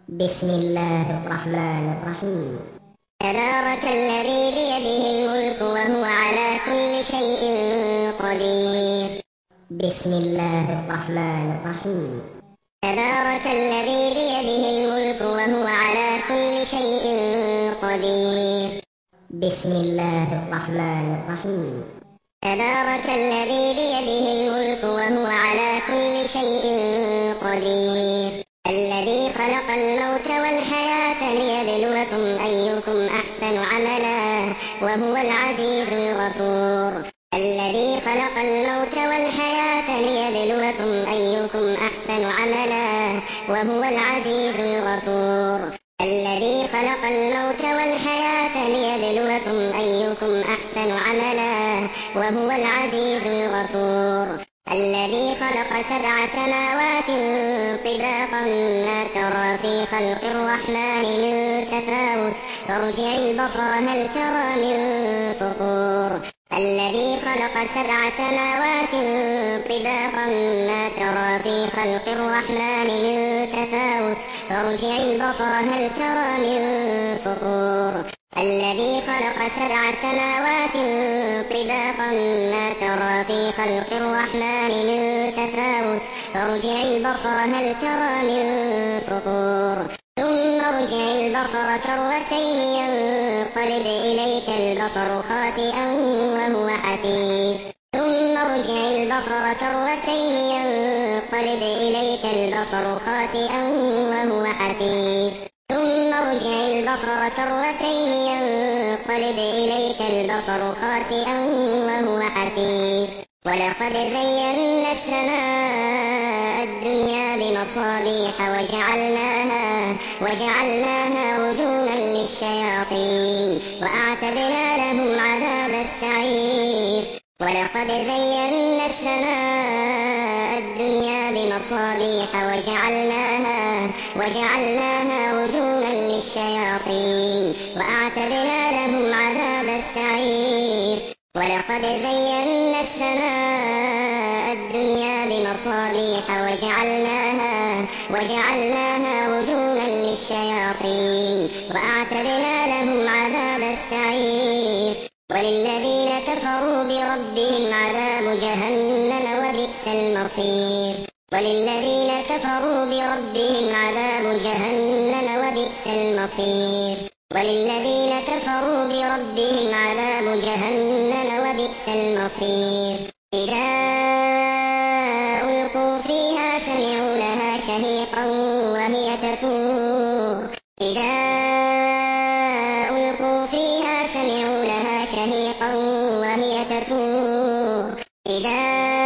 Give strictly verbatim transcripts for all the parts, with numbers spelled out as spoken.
بسم الله الرحمن الرحيم. تبارك الذي بيده الملك وهو على كل شيء قدير. بسم الله الرحمن الرحيم. تبارك الذي بيده الملك وهو على كل شيء قدير. بسم الله الرحمن الرحيم. تبارك الذي بيده الملك وهو على كل شيء قدير. الذي خلق الموت والحياة ليبلوكم أيكم أحسن عملا وهو العزيز الغفور. الذي خلق الموت والحياة ليبلوكم أيكم أحسن عملا وهو العزيز الغفور. الذي خلق الموت والحياة ليبلوكم أيكم أحسن عملا وهو العزيز الغفور. الذي خلق سبع سماوات طباقا ما ترى في خلق الرحمن من تفاوت فارجع البصر هل ترى من فطور. الذي خلق سبع سماوات طباقا ما ترى في خلق الرحمن من تفاوت فارجع البصر هل ترى من فطور. الذي خلق سبع سماوات طباقا ما ترى في خلق الرحمن من تفاوت فارجع البصر هل ترى من فطور. ثم ارجع البصر كرتين ينقلب إليك البصر خاسئا وهو حسير. ثم ارجع البصر كرتين ينقلب إليك البصر خاسئا وهو حسير. ثم ارجع البصر كرتين ينقلب إليك البصر خاسئا وهو حسير. ولقد زينا السماء الدنيا بمصابيح وجعلناها وجعلناها رجوما للشياطين وأعتدنا لهم عذاب السعير. ولقد زينا السماء الدنيا بمصابيح وجعلناها وجعلناها رجوما للشياطين وأعتدنا لهم عذاب السعير. ولقد زينا السماء الدنيا بمصابيح وجعلناها وجعلناها رجوما للشياطين وأعتدنا لهم عذاب السعير. وللذين كفروا بربهم عذاب جهنم وبئس المصير. وللذين كفروا بربهم عذاب جهنم وبئس المصير. وللذين كفروا بربهم عذاب جهنم وبئس المصير. إذا ألقوا فيها سمعوا لها شهيقا وهي تفور. إذا ألقوا فيها سمعوا لها شهيقا وهي تفور. إذا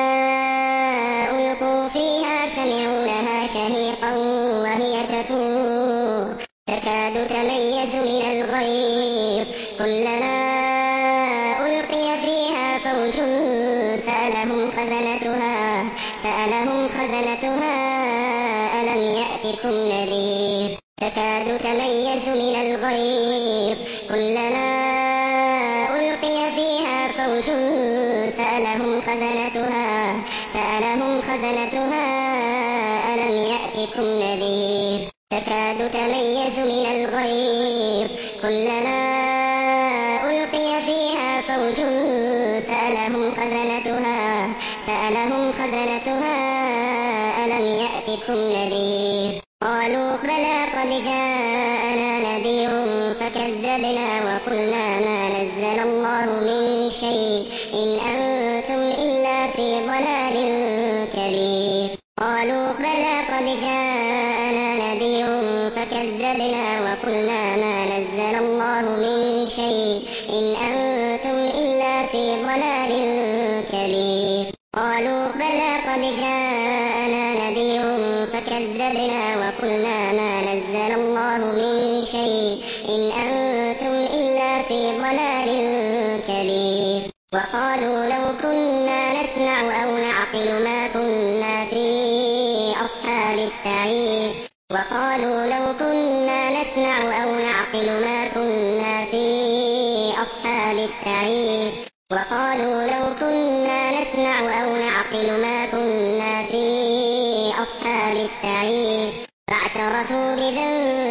ألقوا فيها سمعوا لها شهيقا وهي تفور. تكاد تميز من الغيظ كلما ألقي فيها فوج سألهم خزنتها سألهم خزنتها ألم يأتكم نذير. تكاد تميز من الغيظ كلما ألقي فيها فوج سألهم خزنتها سألهم خزنتها ألم يأتكم نذير. تكاد تميز من الغيظ كلما ألقي فيها فوج سألهم خزنتها سألهم خزنتها ألم يأتكم نذير. قالوا بلى قد جاءنا نذير فكذبنا وقلنا ما نزل الله من شيء إن أنتم إلا في ضلال كبير. قالوا بلى قد جاءنا نذير فكذبنا وقلنا ما نزل الله من شيء إن أنتم إلا في ضلال كبير. قالوا بلى قد جاءنا نذير فكذبنا وقلنا ما نزل الله من شيء إن أنتم إلا في ضلال كبير. وقالوا لو كنا نسمع أو نعقل ما كنا في أصحاب السعير. وقالوا لو كنا نسمع أو نعقل ما كنا في أصحاب السعير. وقالوا لو كنا نسمع أو نعقل ما كنا في أصحاب السعير. فاعترفوا بذنبهم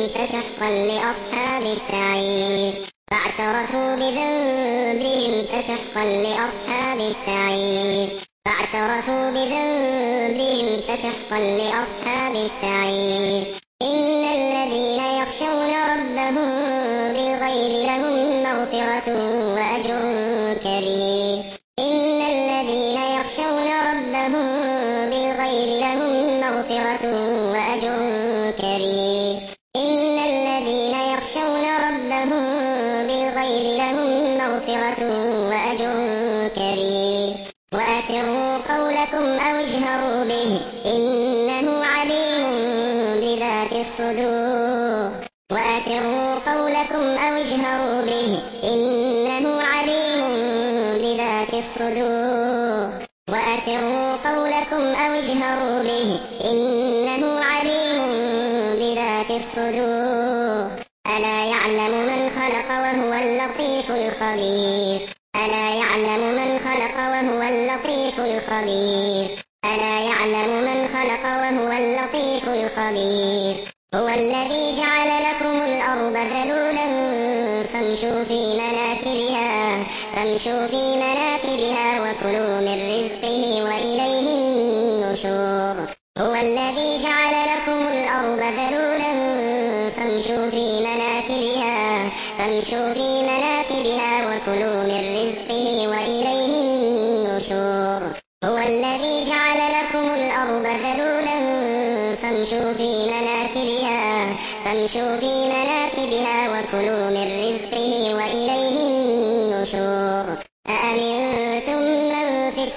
فسحقا لأصحاب السعير فاعترفوا بذنبهم فسحقا لأصحاب السعير فاعترفوا بذنبهم فسحقا لأصحاب السعير إن الذين يخشون ربهم بالغيب لهم مغفرة وأجر كبير إن الذين يخشون ربهم بالغيب لهم مغفرة وأجر كبير إن الذين يخشون ربهم بالغيب لهم مغفرة وأجر كبير وأسروا قولكم أو اجهروا به إنه عليم بذات الصدور وأسروا قولكم أو اجهروا به إنه عليم بذات الصدور وأسروا قولكم أو اجهروا به إنه عليم بذات الصدور ألا يعلم من خلق وهو اللطيف الخبير ألا يعلم من خلق وهو اللطيف الخبير ألا يعلم من خلق وهو اللطيف الخبير هو الذي جعل لكم الأرض ذلولا فامشوا في مناكبها فامشوا في مناكبها وكلوا من رزقه وإليه النشور هو الذي جعل لكم الأرض ذلولا فامشوا في مناكبها فامشوا في مناكبها وكلوا من رزقه وإليه النشور هو الذي جعل لكم الأرض ذلولا فامشوا في مناكبها فامشوا في مناكبها وكلوا من رزقه وإليه النشور أأمنتم من في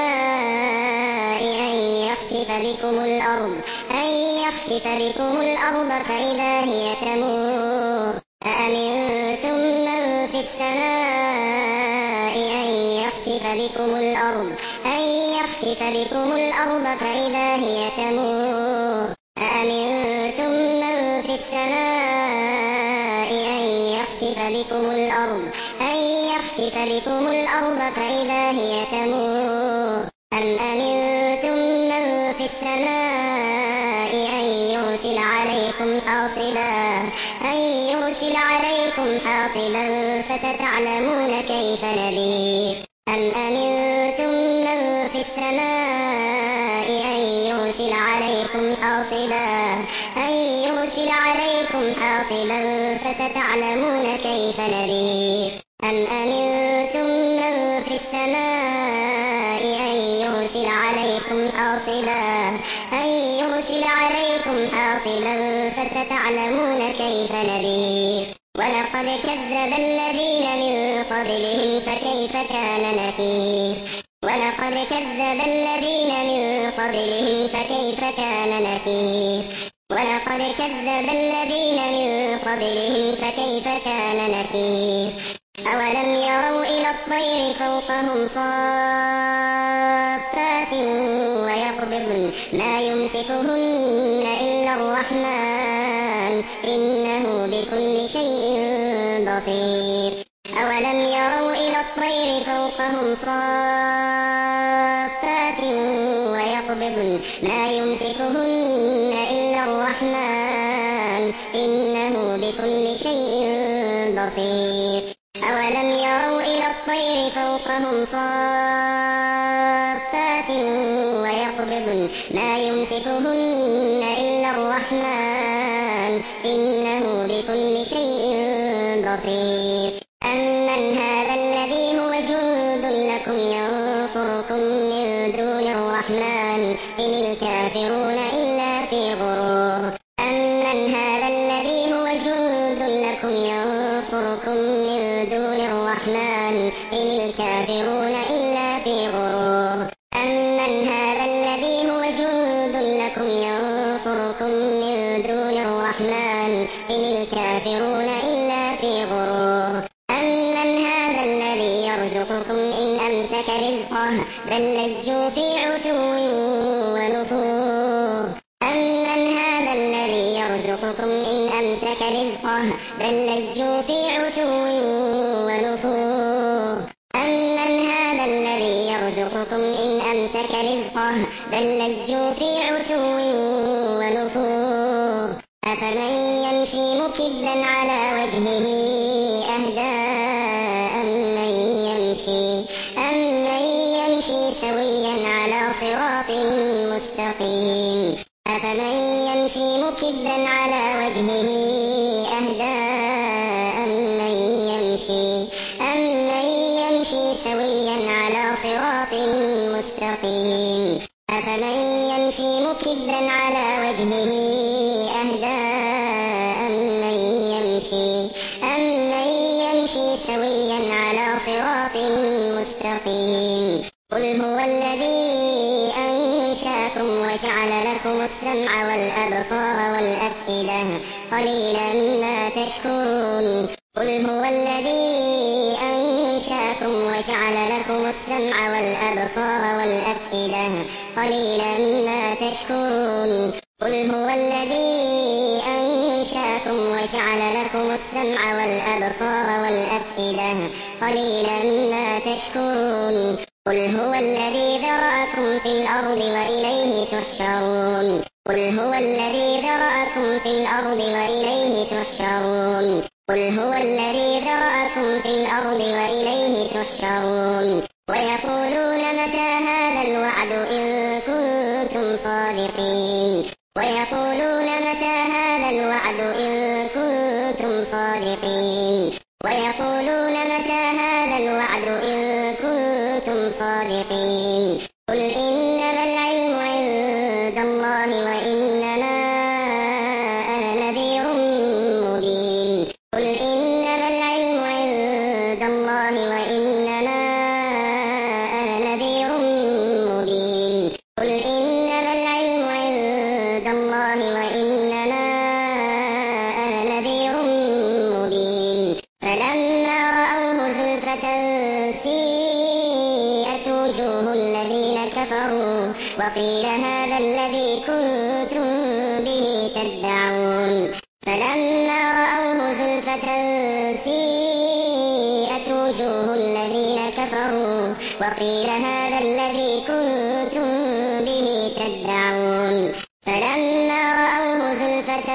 السماء أن يخسف بكم الأرض أن يخسف بكم الأرض فإذا هي تمور أأمنتم من في السماء أن يخسف بكم الأرض أن يخسف بكم الأرض فإذا هي تمور أأمنتم من في السماء أن يخسف بكم الأرض أن يخسف بكم الأرض فإذا هي تمور أم أمنتم من في السماء أن يرسل عليكم حاصبا أن يرسل عليكم حاصبا فستعلمون كيف نذير أم أمنتم من في السماء أن يرسل عليكم حاصبا أن يرسل عليكم حاصبا فستعلمون كيف نذير أم أمنتم من في السماء أن يرسل عليكم حاصبا أن يرسل عليكم حاصبا فستعلمون كيف نذير ولقد كذب الذين من قبلهم فكيف كان نكير ولقد كذب الذين من قبلهم فكيف كان نكير ولقد كذب الذين من قبلهم فكيف كان نكير أولم يروا إلى الطير فوقهم صافات ويقبضن ما يمسكهن إلا الرحمن إنه بكل شيء بصير أولم يروا إلى الطير فوقهم صافات ويقبضن ما يمسكهن إلا الرحمن إنه بكل شيء بصير أولم يروا إلى الطير فوقهم صافات ويقبضن ما يمسكهن إلا الرحمن إنه بكل شيء بصير أمن هذا الذي هو جند لكم ينصركم من دون الرحمن إن الكافرون إلا في غرور أمن هذا الذي هو جند لكم ينصركم من دون الرحمن إن الكافرون إلا في غرور أمن هذا الذي هو جند لكم ينصركم من دون الرحمن إن الكافرون إلا في غرور أمن هذا الذي يرزقكم إن أمسك رزقه بل لجوا في عتو ونفور أمن هذا الذي يرزقكم إن أمسك رزقه بل لجوا في عتو ونفور أمن هذا الذي يرزقكم إن أمسك رزقه بل لجوا في عتو ونفور أفمن يمشي مكبا على وجهه أهدى أمن يمشي, أمن يمشي سويا على صراط مستقيم أفمن يمشي مكبا على وجهه أهدى أمن يمشي, أمن يمشي سويا على صراط مستقيم أفمن يمشي مكبا على وجهه أهدى أمن يمشي, أمن يمشي سويا على صراط مستقيم قل هو الذي أنشأكم وجعل لكم السمع والأبصار والأفئدة قليلا ما تشكرون قل هو الذي أنشأكم وجعل لكم السمع والأبصار والأفئدة قليلا ما تشكرون قل هو الذي أنشأكم وجعل لكم السمع والأبصار والأفئدة قليلا ما تشكرون قل هو الذي ذرأكم في الأرض وإليه تحشرون قل هو الذي ذرأكم في الأرض وإليه تحشرون قل هو الذي ذرأكم في الأرض وإليه تحشرون ويقولون متى هذا الوعد إن كنتم صادقين ويقولون متى هذا الوعد إن كنتم صادقين ويقولون متى هذا الوعد إن كنتم صادقين قل إنما العلم عند الله وإنما أنا نذير مبين قل إنما العلم عند الله وإنما أنا نذير مبين قل إنما العلم عند الله وإنما أنا نذير مبين فلما رأوه زلفة سيئت وجوه الذين كفروا وقيل هذا الذي كنتم به تدعون فلما رأوه زلفة سيئت وجوه الذين كفروا وقيل هذا الذي كنتم به تدعون فلما رأوه زلفة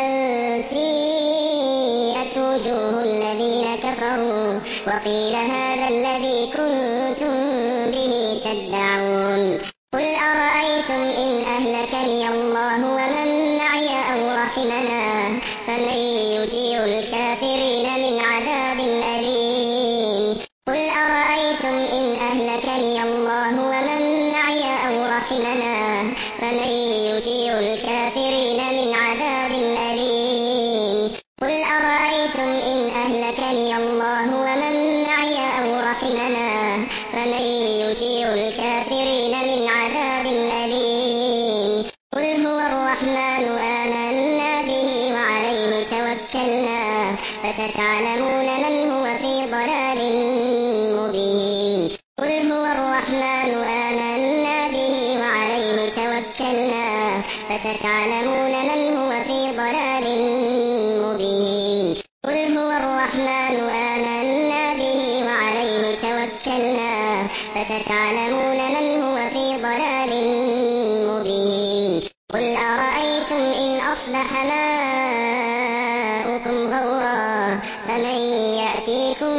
سيئت وجوه الذين كفروا وقيل هذا الذي كنتم به تدعون قل أرأيتم إن أهلكني الله ومن معي أو رحمنا فمن يجير الكافرين من عذاب أليم قل أرأيتم إن أهلكني الله ومن معي أو رحمنا فمن يجير الكافرين من عذاب أليم قل أرأيتم إن أهلكني الله ومن معي أو رحمنا فمن يجير الكافرين من عذاب أليم قل هو الرحمن آمنا به وعليه توكلنا فستعلمون من هو في ضلال مبين قل هو الرحمن آمنا به وعليه توكلنا فستعلمون من هو في ضلال مبين قل هو الرحمن آمنا به وعليه توكلنا فستعلمون من هو في ضلال مبين قل أرأيتم إن أصبح ماؤكم غورا فمن يأتيكم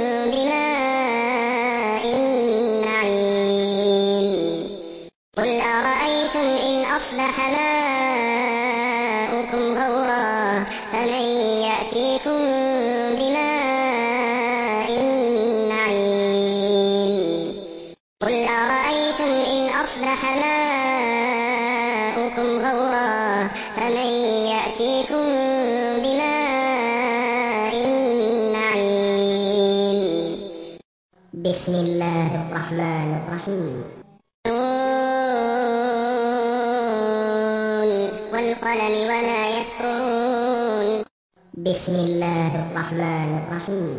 بماء معين قل أرأيتم إن أصبح ماؤكم غورا فمن يأتيكم بماء معين قل أرأيتم إن أصبح ماؤكم غورا فمن يأتيكم بماء معين بسم الله الرحمن الرحيم والقلم وما يسطرون بسم الله الرحمن الرحيم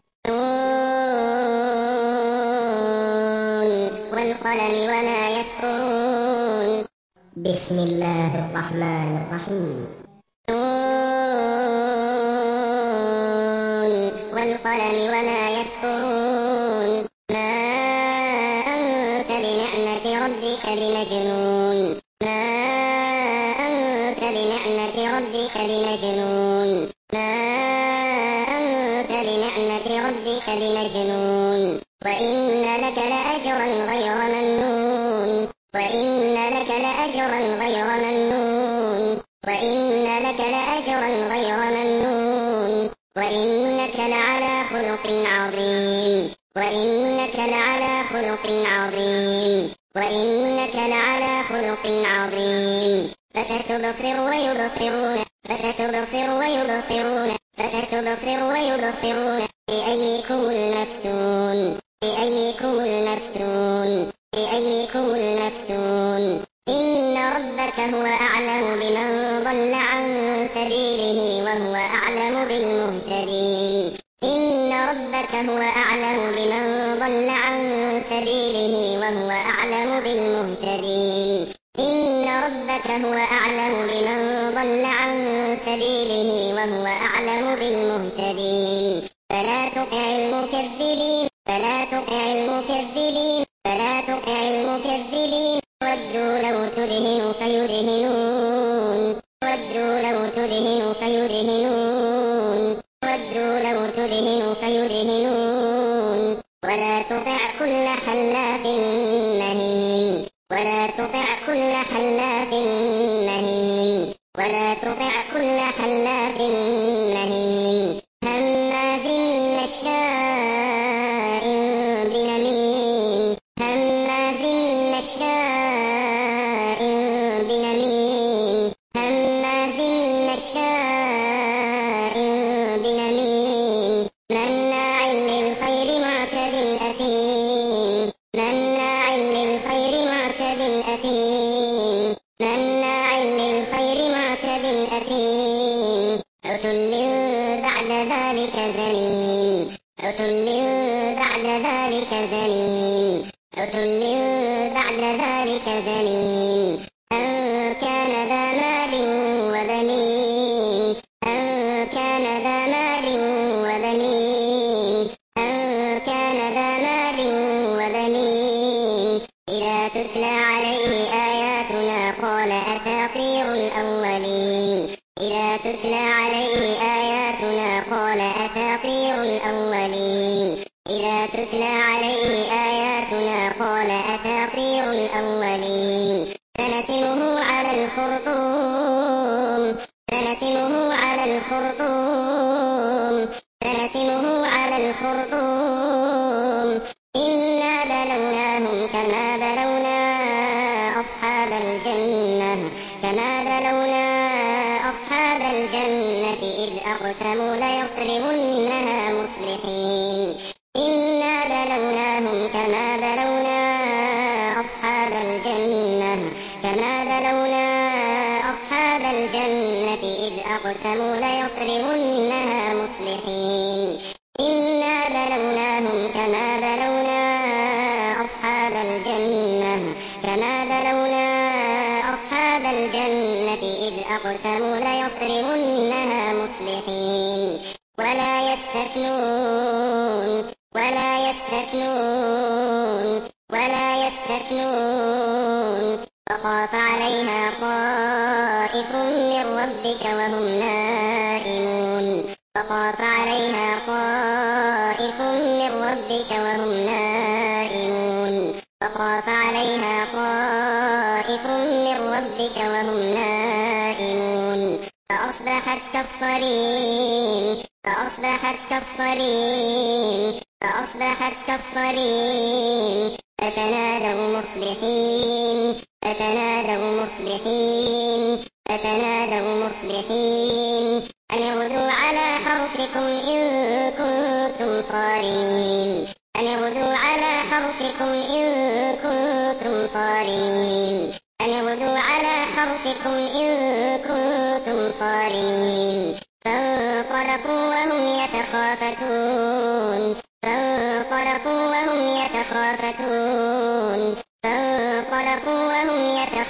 والقلم وما يسطرون بسم الله الرحمن الرحيم والقلم وما يسطرون ما أنت بنعمة ربك بمجنون ما أنت بنعمة ربك بمجنون ما أنت بنعمة ربك بمجنون وإن لك لأجرا غير ممنون وإن لك لأجرا غير ممنون وإن لك لأجرا غير ممنون وإنك لعلى خلق عظيم وإنك لعلى خلق عظيم وإنك لعلى خلق عظيم فستبصر ويبصرون فستبصر ويبصرون فستبصر ويبصرون بأيكم المفتون بأيكم المفتون بأيكم المفتون إن ربك هو أعلم بمن ضل عن سبيله وهو أعلم بالمهتدين إن ربك هو أعلم بمن ضل عن سبيله وهو أعلم بالمهتدين إن ربك هو أعلم بمن ضل عن سبيله وهو أعلم بالمهتدين فلا تطع المكذبين فلا تطع المكذبين فلا تطع المكذبين ودوا لو تدهن فيدهنون ودوا لو تدهن فيدهنون ودوا لو تدهن فيدهنون ولا تطع كل حلاف مهين ولا تطع كل حلاف مهين ولا تطع كل حلاف مهين هماز مشاء بنميم هماز مشاء بنميم هماز مشاء بنميم مناع للخير معتد أثيم مناع للخير معتد أثيم مناع للخير معتد أثيم عتل بعد ذلك زنيم عتل بعد ذلك زنيم عتل بعد ذلك زنيم أن كان ذا مال وبنين أن كان ذا مال وبنين أن كان ذا مال وبنين إذا تتلى عليه آياتنا قال أساطير الأولين إذا تتلى عليه آياتنا قال أساطير الأولين إذا تتلى عليه آياتنا قال أساطير الأولين سنسمه على الخرطوم سنسمه على الخرطوم سنسمه على الخرطوم إنا بلوناهم كما بلونا أصحاب الجنة كما بلونا أصحاب الجنة إذ أقسموا ليصرمنها مصبحين إنا بلوناهم كما بلونا أصحاب الجنة كما بلونا أصحاب الجنة إذ أقسموا ليصرمنها مصبحين إنا بلوناهم كما بلونا أصحاب الجنة كما بلونا أصحاب الجنة إذ أقسموا ليصرمنها مصبحين ولا يستثنون ولا يستثنون ولا يستثنون فطاف عليها طائف من ربك وهم نائمون فطاف عليها طائف من ربك وهم نائمون فطاف عليها طائف من ربك وهم نائمون فأصبحت كالصريم فأصبحت كالصريم فأصبحت كالصريم فتنادوا مصبحين فتنادوا مصبحين فتنادوا مصبحين أن اغدوا على حرثكم إن كنتم صارمين أن اغدوا على حرثكم إن كنتم صارمين أن اغدوا على حرثكم إن كنتم صارمين فانطلقوا وهم يتخافتون فانطلقوا وهم يتخافتون فانطلقوا وهم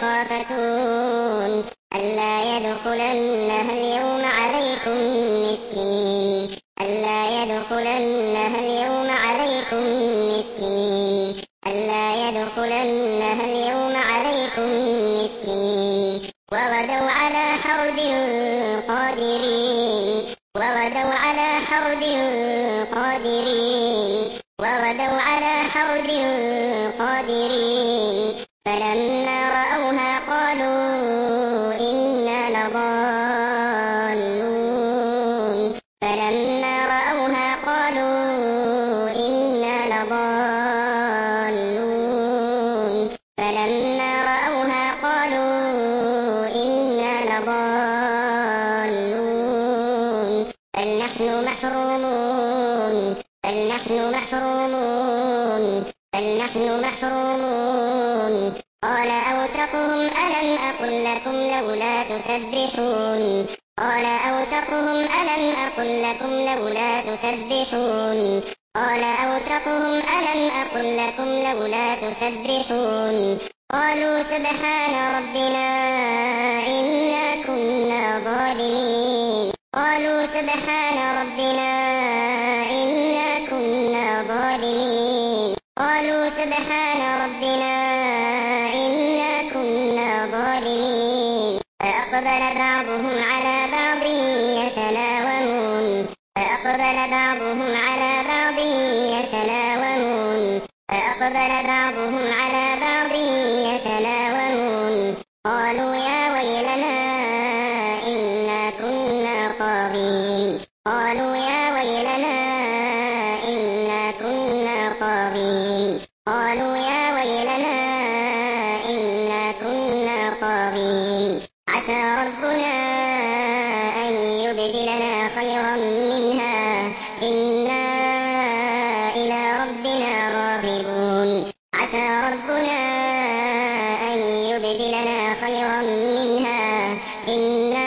يتخافتون ألا يدخلنها اليوم عليكم مسكين ألا يدخلنها اليوم عليكم مسكين ألا يدخلنها اليوم عليكم مسكين وغدوا على حرد قادرين وغدوا على حرد قادرين وغدوا على حرد قادرين فلما رأوها قالوا إنا لضالون فلما رأوها قالوا إنا لضالون فلما رأوها قالوا إنا لضالون بل نحن محرومون بل نحن محرومون بل نحن محرومون قال أوسطهم ألم أقل لكم لولا تسبحون قال أوسطهم ألم أقل لكم لولا تسبحون قال أوسطهم ألم أقل لكم لولا تسبحون قالوا سبحان ربنا إنا كنا ظالمين قالوا سبحان ربنا إنا كنا ظالمين قالوا سبحان ربنا إنا كنا ظالمين فأقبل بعضهم على بعض يتلاومون فأقبل بعضهم على بعض يتلاومون فأقبل بعضهم على بعض يتلاومون قالوا يا ويلنا إنا كنا طاغين قالوا يا ويلنا إنا كنا طاغين قالوا يا ويلنا إنا كنا طاغين عسى ربنا أن يبدلنا خيرا منها إنا إلى ربنا راغبون عسى ربنا أن يبدلنا خيرا منها إنا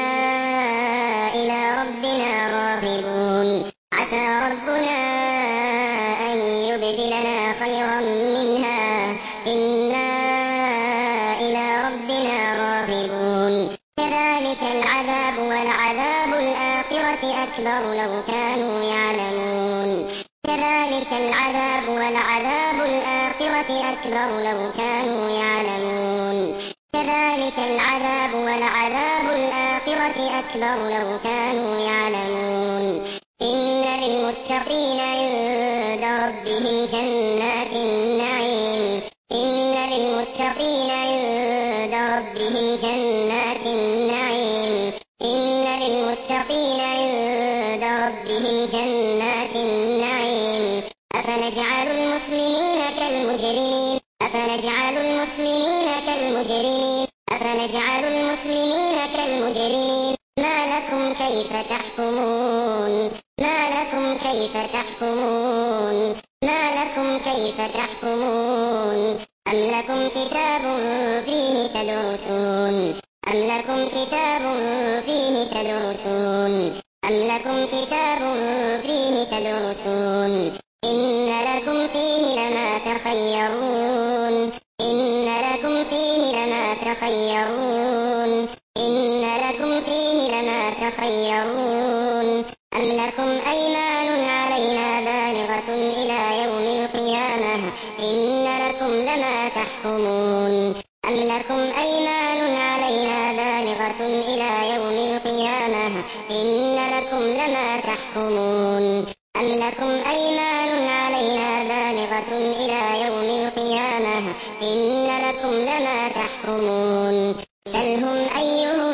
إلى ربنا راغبون عسى ربنا أن يبدلنا خيرا منها إنا إلى ربنا راغبون كذلك العذاب والعذاب الآخرة أكبر لو كانوا يعلمون كذلك العذاب والعذاب الآخرة أكبر لو كانوا يعلمون كذلك العذاب والعذاب الآخرة أكبر لو كانوا يعلمون إن للمتقين عند ربهم جنات النعيم إن للمتقين عند ربهم جنات النعيم إن للمتقين عند ربهم جنات النعيم أفنجعل المسلمين كالمجرمين أفنجعل المسلمين كالمجرمين أفنجعل المسلمين كالمجرمين ما لكم كيف تحكمون ما لكم كيف تحكمون ما لكم كيف تحكمون أم لكم كتاب فيه تدرسون أم لكم كتاب فيه تدرسون أم لكم كتاب فيه تدرسون إن لكم فيه لما تخيرون إن لكم فيه لما تخيرون إن لكم فيه لما تخيرون أم لكم أيمان علينا بالغة إلى يوم القيامة إن لكم لما تحكمون أم لكم أيمان علينا بالغة إلى يوم القيامة إن لكم لما تحكمون أم لكم أيمان علينا بالغة إلى يوم القيامة إن لكم لما تحكمون سلهم أيهم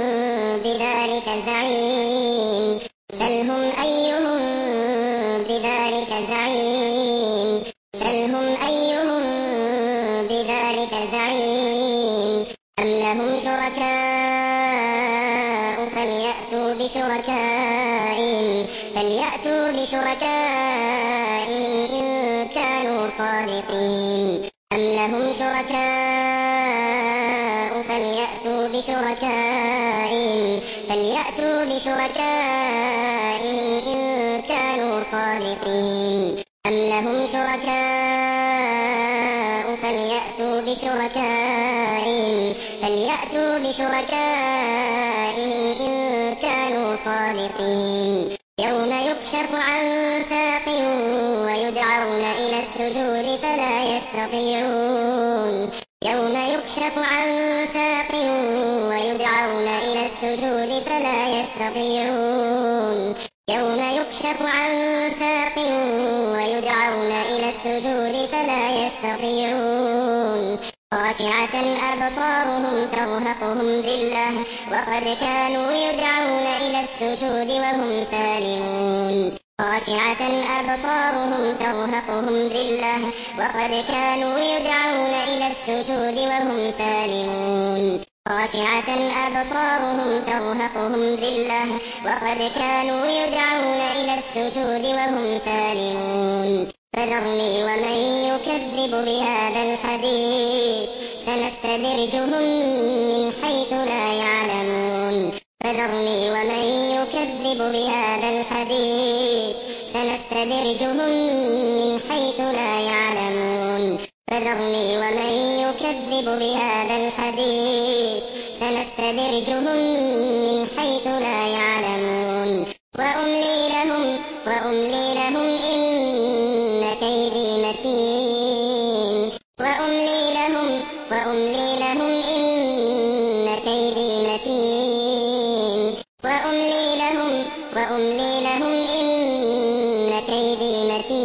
بذلك زعيم سلهم أيهم بذلك زعيم سلهم أيهم بذلك زعيم أم لهم شركاء فليأتوا بشركائهم فليأتوا بشركائهم إن كانوا صادقين أم لهم شركاء فليأتوا بشركائهم فليأتوا بشركائهم إن كانوا صادقين أم لهم شركاء فليأتوا بشركائهم فليأتوا بشركائهم إن كانوا صادقين يوم يكشف عن ساق ويدعون إلى السجود فلا يستطيعون يوم يكشف عن ساق ويدعون إلى السجود فلا يستطيعون يعلمون يوم يكشف عن ساق ويدعون إلى السجود فلا يستطيعون خاشعة أبصارهم ترهقهم ذلة وقد كانوا يدعون إلى السجود وهم سالمون خاشعة أبصارهم ترهقهم ذلة وقد كانوا يدعون إلى السجود وهم سالمون خاشعة أبصارهم ترهقهم ذلة وقد كانوا يدعون إلى السجود وهم سالمون فذرني ومن يكذب بهذا الحديث سنستدرجهم من حيث لا يعلمون فذرني ومن يكذب بهذا الحديث سنستدرجهم من حيث لا يعلمون فذرني ومن يكذب بهذا الحديث سنستدرجهم من حيث لا يعلمون وأملي لهم وأملي لهم إن كيدي متين وأملي لهم وأملي لهم إن كيدي متين وأملي لهم وأملي لهم إن كيدي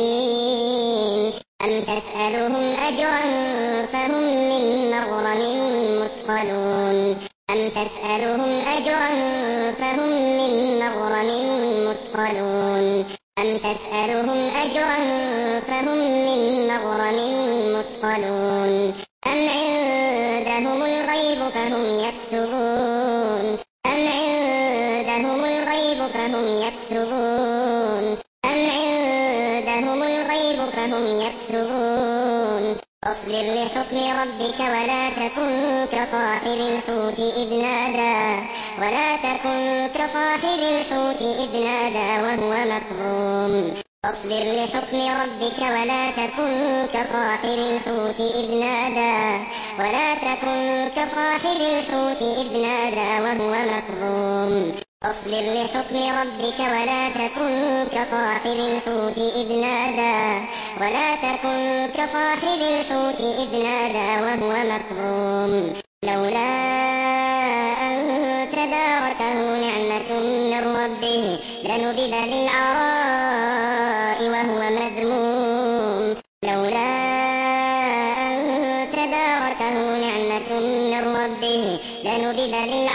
متين أم تسألهم أجرا فهم من مغرم مثقلون أم تسألهم أجرا فهم من مغرم مثقلون أم تسألهم أجرا فهم من مغرم مثقلون أم عندهم الغيب فهم يكتبون أم عندهم الغيب فهم يكتبون أم عندهم الغيب فهم يكتبون فاصبر لحكم ربك ولا تكن كصاحب الحوت إذ نادى ولا تكن كصاحب الحوت إذ نادى وهو مكظوم فاصبر لحكم ربك ولا تكن كصاحب الحوت إذ نادى ولا تكن كصاحب الحوت إذ نادى وهو مكظوم فاصبر لحكم ربك ولا تكن كصاحب الحوت إذ نادى ولا تكن كصاحب الحوت إذ نادى وهو مكظوم لولا أن تداركه نعمة من ربه لنبذ بالعراء وهو مذموم لولا أن تداركه نعمة من ربه لنبذ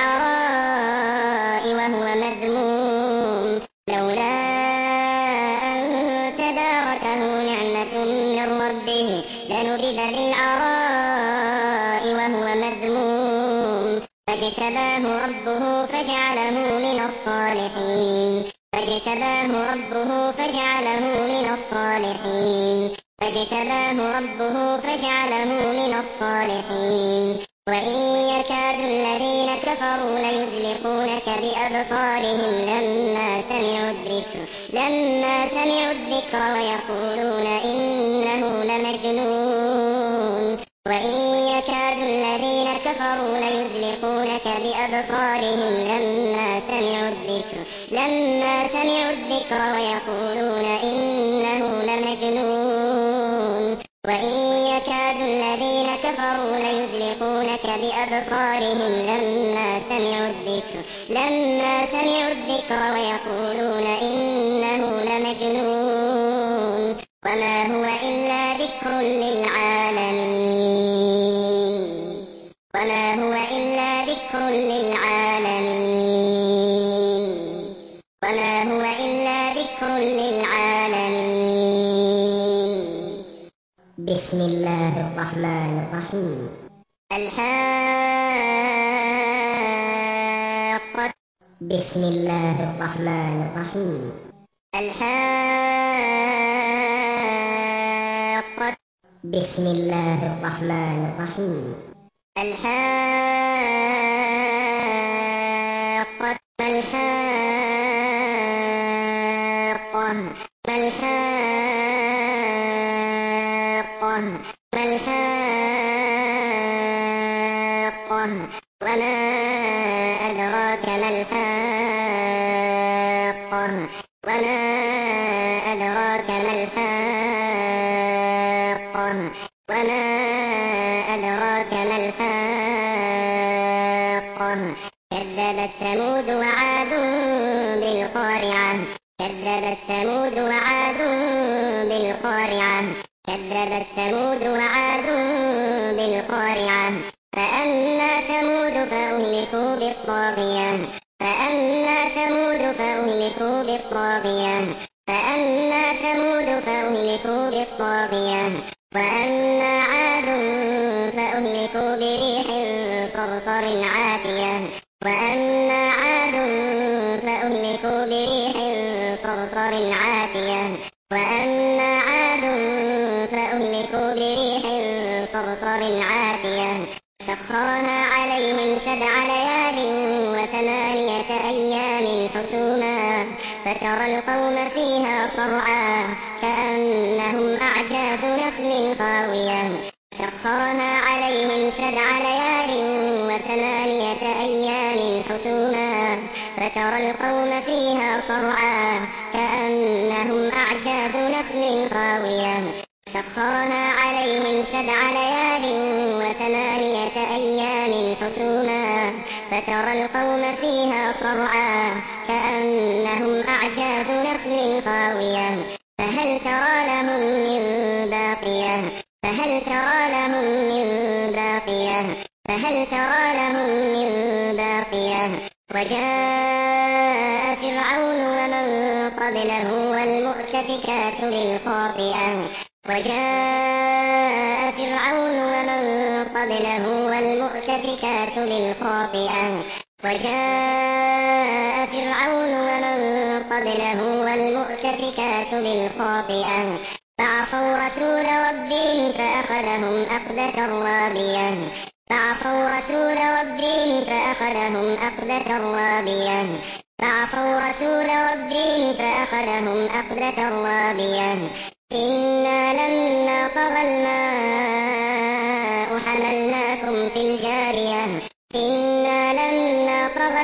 بالعراء وهو مذموم لولا أن تداركه نعمة من ربه لنبذ بالعراء وهو مذموم فاجتباه ربه فجعله من الصالحين فاجتباه ربه فجعله من الصالحين فاجتباه ربه فجعله من الصالحين وإن يكاد الذين كفروا ليزلقونك بأبصارهم لما سمعوا الذكر لما سمعوا الذكر ويقولون إنه لمجنون وإن يكاد الذين كفروا ليزلقونك بأبصارهم لما سمعوا الذكر لما سمعوا الذكر ويقولون إنه لمجنون وإن يكاد الذين كفروا ليزلقونك بأبصارهم لما سمعوا الذكر لما سمعوا الذكر ويقولون إنه لمجنون وما هو إلا ذكر للعالمين وما هو إلا ذكر للعالمين وما هو إلا ذكر للعالمين بسم الله الرحمن الرحيم الحاقة بسم الله الرحمن الرحيم الحاقة بسم الله الرحمن الرحيم الحاقة ما الحاقة ما الحاقة ما الحاقة وما أدراك ما الحاقة وما أدراك ما الحاقة وما أدراك ما الحاقة كذبت ثمود وعاد بالقارعة بالقارعة كذبت ثمود وعاد بالقارعة كذبت ثمود وعاد بالقارعة فأما ثمود فأهلكوا بالطاغية فأما ثمود فأهلكوا بالطاغية فأما ثمود فأهلكوا بالطاغية وأما عاد فأهلكوا بريح صرصر عاتية وأما عاد فأهلكوا بريح صرصر عاتية وأما عاد فأهلكوا بريح صرصر عاتية سخرها عليهم سبع ليال وثمانية أيام حسوما فترى القوم فيها صرعى كأنهم أعجاز نخل خاوية سخرها عليهم سبع ليال وثمانية أيام حسوما فترى القوم فيها صرعى كأنهم أعجاز نخل خاوية سخرها عليهم سبع ليال وثمانية أيام حسوما فترى القوم فيها صرعى كأنهم أعجاز نخل خاوية فهل ترى لهم من باقية فهل ترى لهم من باقية فهل ترى لهم من باقية وجاء فرعون ومن قبله والمؤتفكات بالخاطئة وجاء فرعون ومن قبله والمؤتفكات بالخاطئة وجاء فرعون ومن قبله والمؤتفكات بالخاطئة فعصوا رسول ربهم فأخذهم أخذة رابية فعصوا رسول ربهم فأخذهم أخذة رابية فعصوا رسول ربهم فأخذهم أخذة رابية إنا لما طغى الماء حملناكم في الجارية إنا لما طغى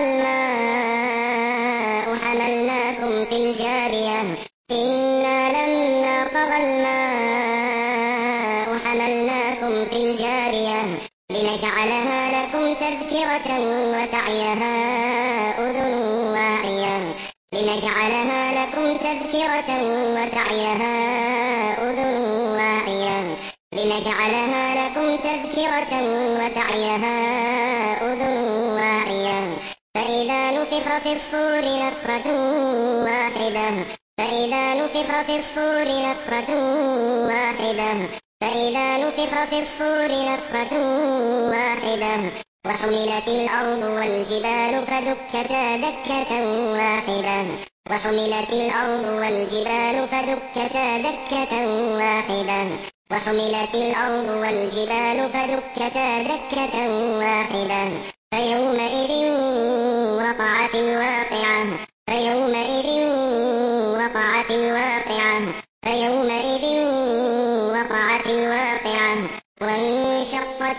الماء حملناكم في الجارية إنا لما طغى الماء حملناكم في الجارية لنجعلها لكم تذكرة وتعيها أذن واعية لنجعلها لكم تذكرة وتعيها أذن واعية لنجعلها لكم تذكرة وتعيها أذن واعية فإذا نفخ في الصور نفخة واحدة فإذا نفخ في الصور نفخة واحدة فإذا نفخ في الصور نفخة واحدة وحملت الأرض والجبال فدكتا دكة واحدة وحملت الأرض والجبال فدكتا دكة واحدة وحملت الأرض والجبال فدكتا دكة واحدة فيومئذ وقعت الواقعة فيومئذ وقعت الواقعة فيومئذ وقعت الواقعة وانشقت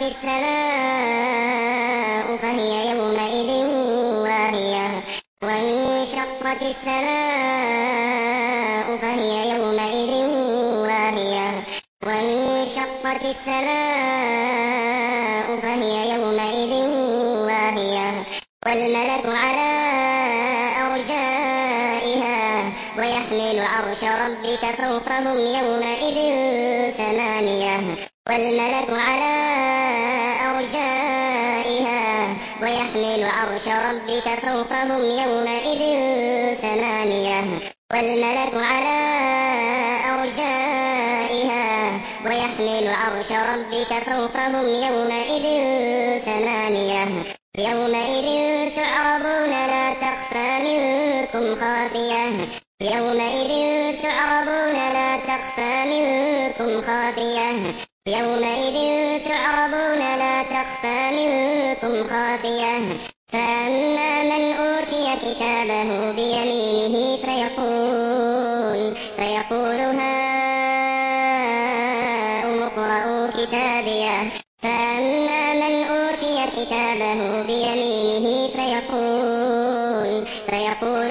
السماء فهي يومئذ واهية وانشقت السماء فهي يومئذ واهية وانشقت السماء فهي يومئذ واهية والملك على أرجائها ويحمل عرش ربك فوقهم يومئذ ثمانية والملك على أرجائها ويحمل عرش ربك فوقهم يومئذ ثمانية والملك على أرجائها ويحمل عرش ربك فوقهم يومئذ ثمانية يومئذ تعرضون لا تخفى منكم خافية يومئذ تعرضون لا تخفى منكم خافية يومئذ تعرضون لا تخفى منكم خافية فأما من أوتي كتابه بيمينه فيقول فيقول هاؤم اقرءوا كتابيه فأما من أوتي كتابه بيمينه فيقول فيقول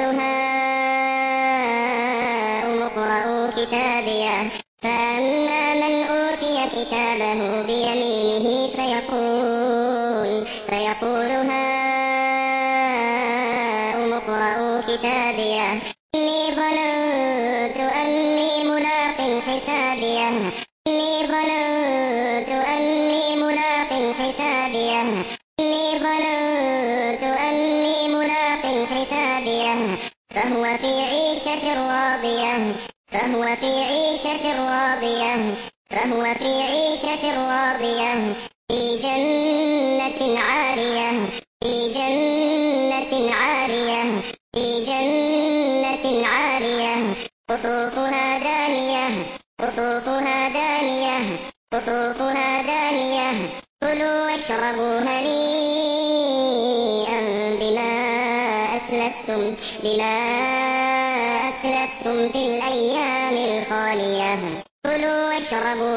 هاؤم اقرءوا كتابيه فأما من أوتي كتابه بيمينه فيقول فيقول هاؤم اقرءوا كتابيه إني ظننت أني ملاق حسابيه إني ظننت أني ملاق حسابيه إني ظننت أني ملاق حسابيه فهو في عيشة راضية فهو في عيشة راضية فهو في عيشة راضية في جنة عالية في جنة عالية في جنة عالية قطوفها دانية قطوفها دانية قطوفها دانية كلوا واشربوا هنيئا بما أسلفتم بما أسلفتم في الأيام الخالية كلوا واشربوا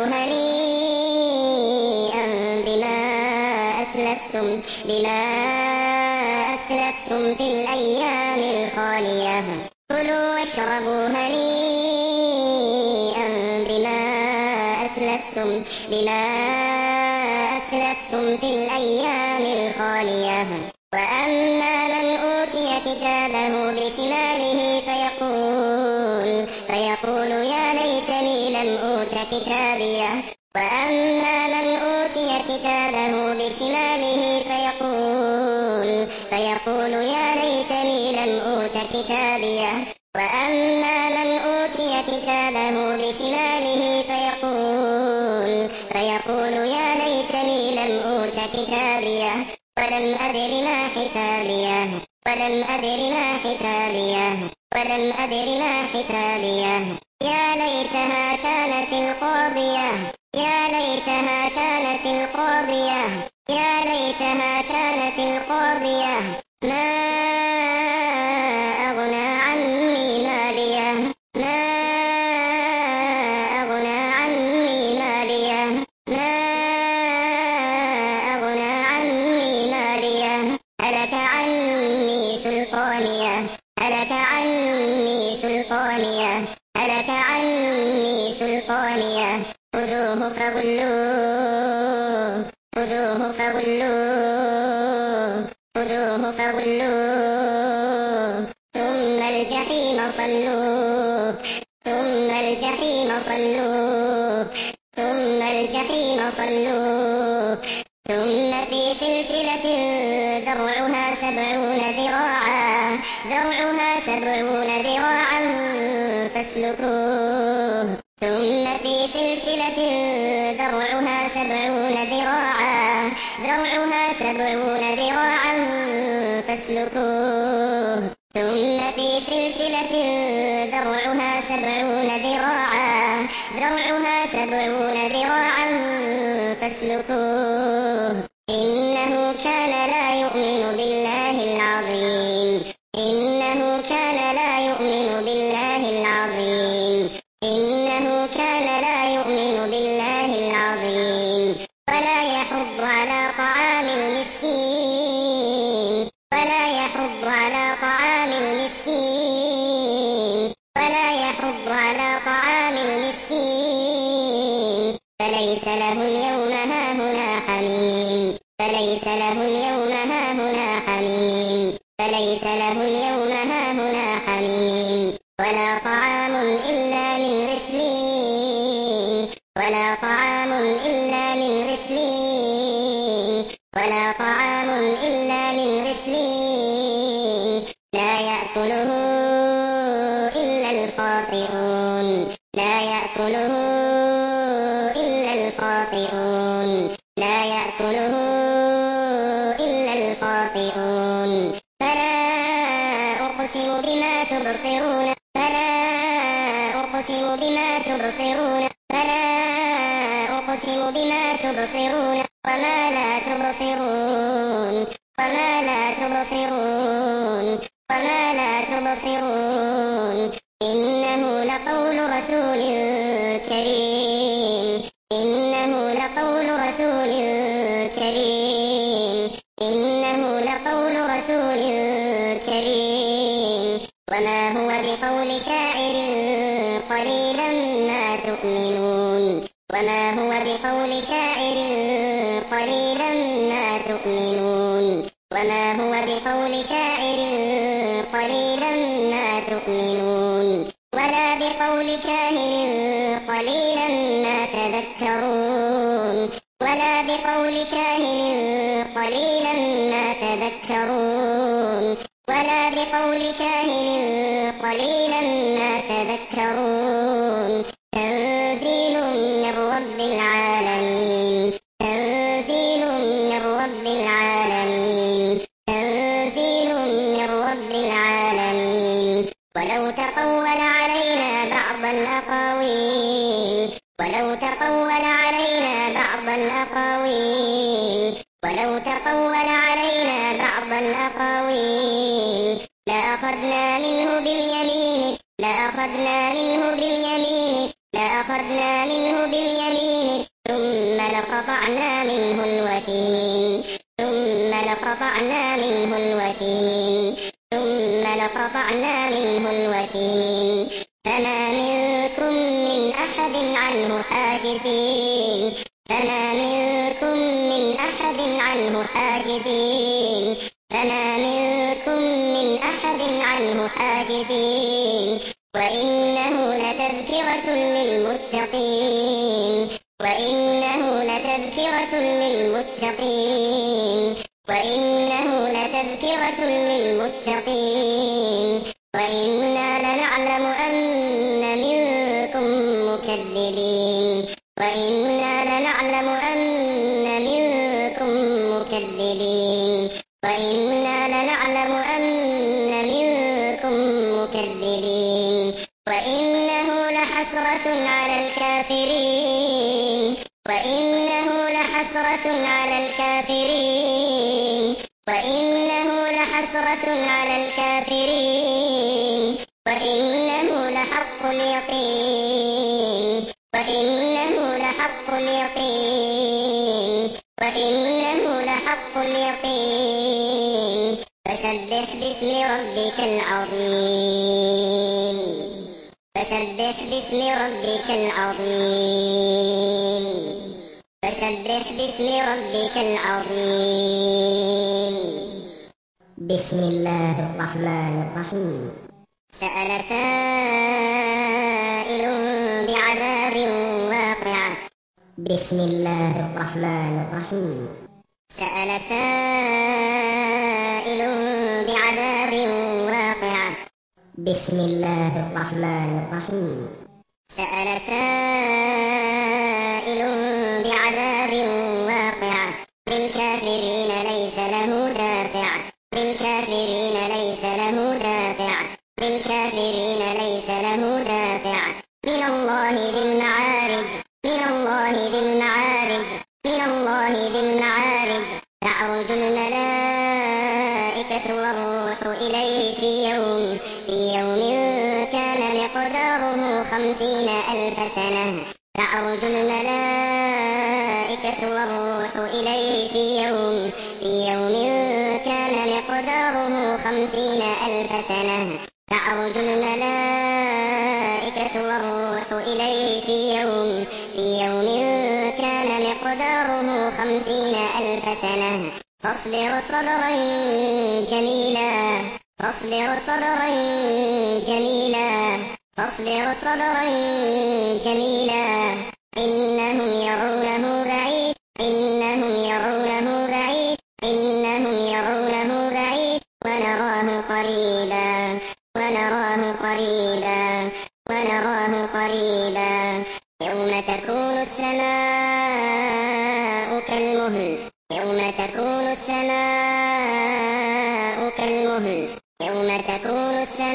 هنيئا بما أسلفتم بما أسلفتم في الأيام الخالية كلوا واشربوا هنيئا بما أسلفتم بما أسلفتم في الأيام الخالية وأما من أوتي كتابه بشماله فيقول فيقول يا ليتني لم أوت كتابيه وأما من أوتي كتابه بشماله فيقول فيقول يا ليتني لم أوت كتابيه وأما من أوتي كتابه بشماله فيقول فيقول يا ليتني لم أوت كتابيه ولم أدر ما حسابيه ولم أدر ما حسابيه ولم أدر ما حسابيه يا ليتها كانت القاضية يا ليتها كانت القاضية يا ليتها كانت القاضية ما أغنى عني ماليه ما أغنى عني ماليه ما أغنى عني ماليه هلك عني سلطانيه هلك عني سلطانيه هلك عني سلطانيه خذوه فغلوه خذوه فغلوه خذوه فغلوه ثم الجحيم صلوه ثم الجحيم صلوه ثم الجحيم صلوه ثم في سلسلة ذرعها سبعون ذراعا ذرعها سبعون ذراعا فاسلكوه ثم في سلسلة ذرعها سبعون ذراعا ذرعها سبعون ذراعا فاسلكوه ثم في سلسلة ذرعها سبعون ذراعا ذرعها سبعون ذراعا فاسلكوه إنه كان لا يؤمن بالله العظيم إنه كان لا يؤمن بالله العظيم إنه كان لا يؤمن بالله العظيم ولا يحض على طعام المسكين ولا يحض على طعام المسكين ولا يحض على طعام المسكين فليس له اليوم هاهنا حميم فليس له اليوم هاهنا حميم فليس له اليوم هاهنا حميم ولا طعام إلا من غسلين ولا طعام إلا من غسلين ولا طعام إلا من غسلين لا يأكله إلا الخاطئون لا يأكله إلا الخاطئون لا يأكله إلا الخاطئون فلا أقسم بما تبصرون فلا أقسم بما تبصرون فلا أقسم بما تبصرون وما لا تبصرون وما لا تبصرون وما لا تبصرون إنه لقول رسول كريم إنه لقول رسول كريم إنه لقول رسول كريم وما هو بقول شاعر قليلا ما تؤمنون وما هو بقول شاعر قليلا ما تؤمنون وما هو بقول شاعر قليلا ما تؤمنون يوقنون ولا بقول كاهن قليلا ما تذكرون ولا بقول كاهن قليلا ما تذكرون ولا بقول كاهن قليلا ما تذكرون تنزيل من رب العالمين تنزيل من رب العالمين تنزيل من رب العالمين ولو تقول علينا بعض الأقاويل ولو تقول علينا بعض الأقاويل ولو تقول علينا بعض الأقاويل لأخذنا منه باليمين لأخذنا منه باليمين لأخذنا منه باليمين ثم لقطعنا منه الوتين ثم لقطعنا منه الوتين ثم لقطعنا منه الوتين فما منكم من أحد عنه حاجزين فما منكم من أحد عنه حاجزين فما منكم من أحد عنه حاجزين وإنه لتذكرة للمتقين وإنه لتذكرة للمتقين وإنه لتذكرة للمتقين وإنا لنعلم أن منكم مكذبين وإنا لنعلم أن منكم مكذبين وإنا لنعلم أن منكم مكذبين وإنه لحسرة على الكافرين وإنه لحسرة على الكافرين وإنه لحسرة على الكافرين وإنه لحق اليقين وإنه لحق اليقين وإنه لحق اليقين فسبح باسم ربك العظيم فسبح باسم ربك العظيم فسبح باسم ربك العظيم بسم الله الرحمن الرحيم سأل سائل بعذاب واقع بسم الله الرحمن الرحيم سأل سائل بعذاب واقع بسم الله الرحمن الرحيم سأل سائل بعذاب واقع للكافرين ليس له دافع للكافرين ليس له دافع للكافرين ليس له دافع من الله ذي المعارج من الله ذي المعارج من الله ذي المعارج تعرج الملائكة والروح إليه في يوم في يوم كان مقداره خمسين ألف سنة تعرج الملائكة والروح إليه في يوم في يوم كان مقداره خمسين ألف سنة تعرج الملائكة والروح إليه في يوم في يوم كان مقداره خمسين ألف سنة فاصبر صبرا جميلا فاصبر صبرا جميلا فاصبر صبرا جميلا إنهم يرونه بعيد إنهم يرونه بعيد إنهم يرونه بعيد ونراه قريبا ونراه قريبا ونراه قريبا يوم تكون السماء كالمهل يوم تكون السماء كالمهل يوم تكون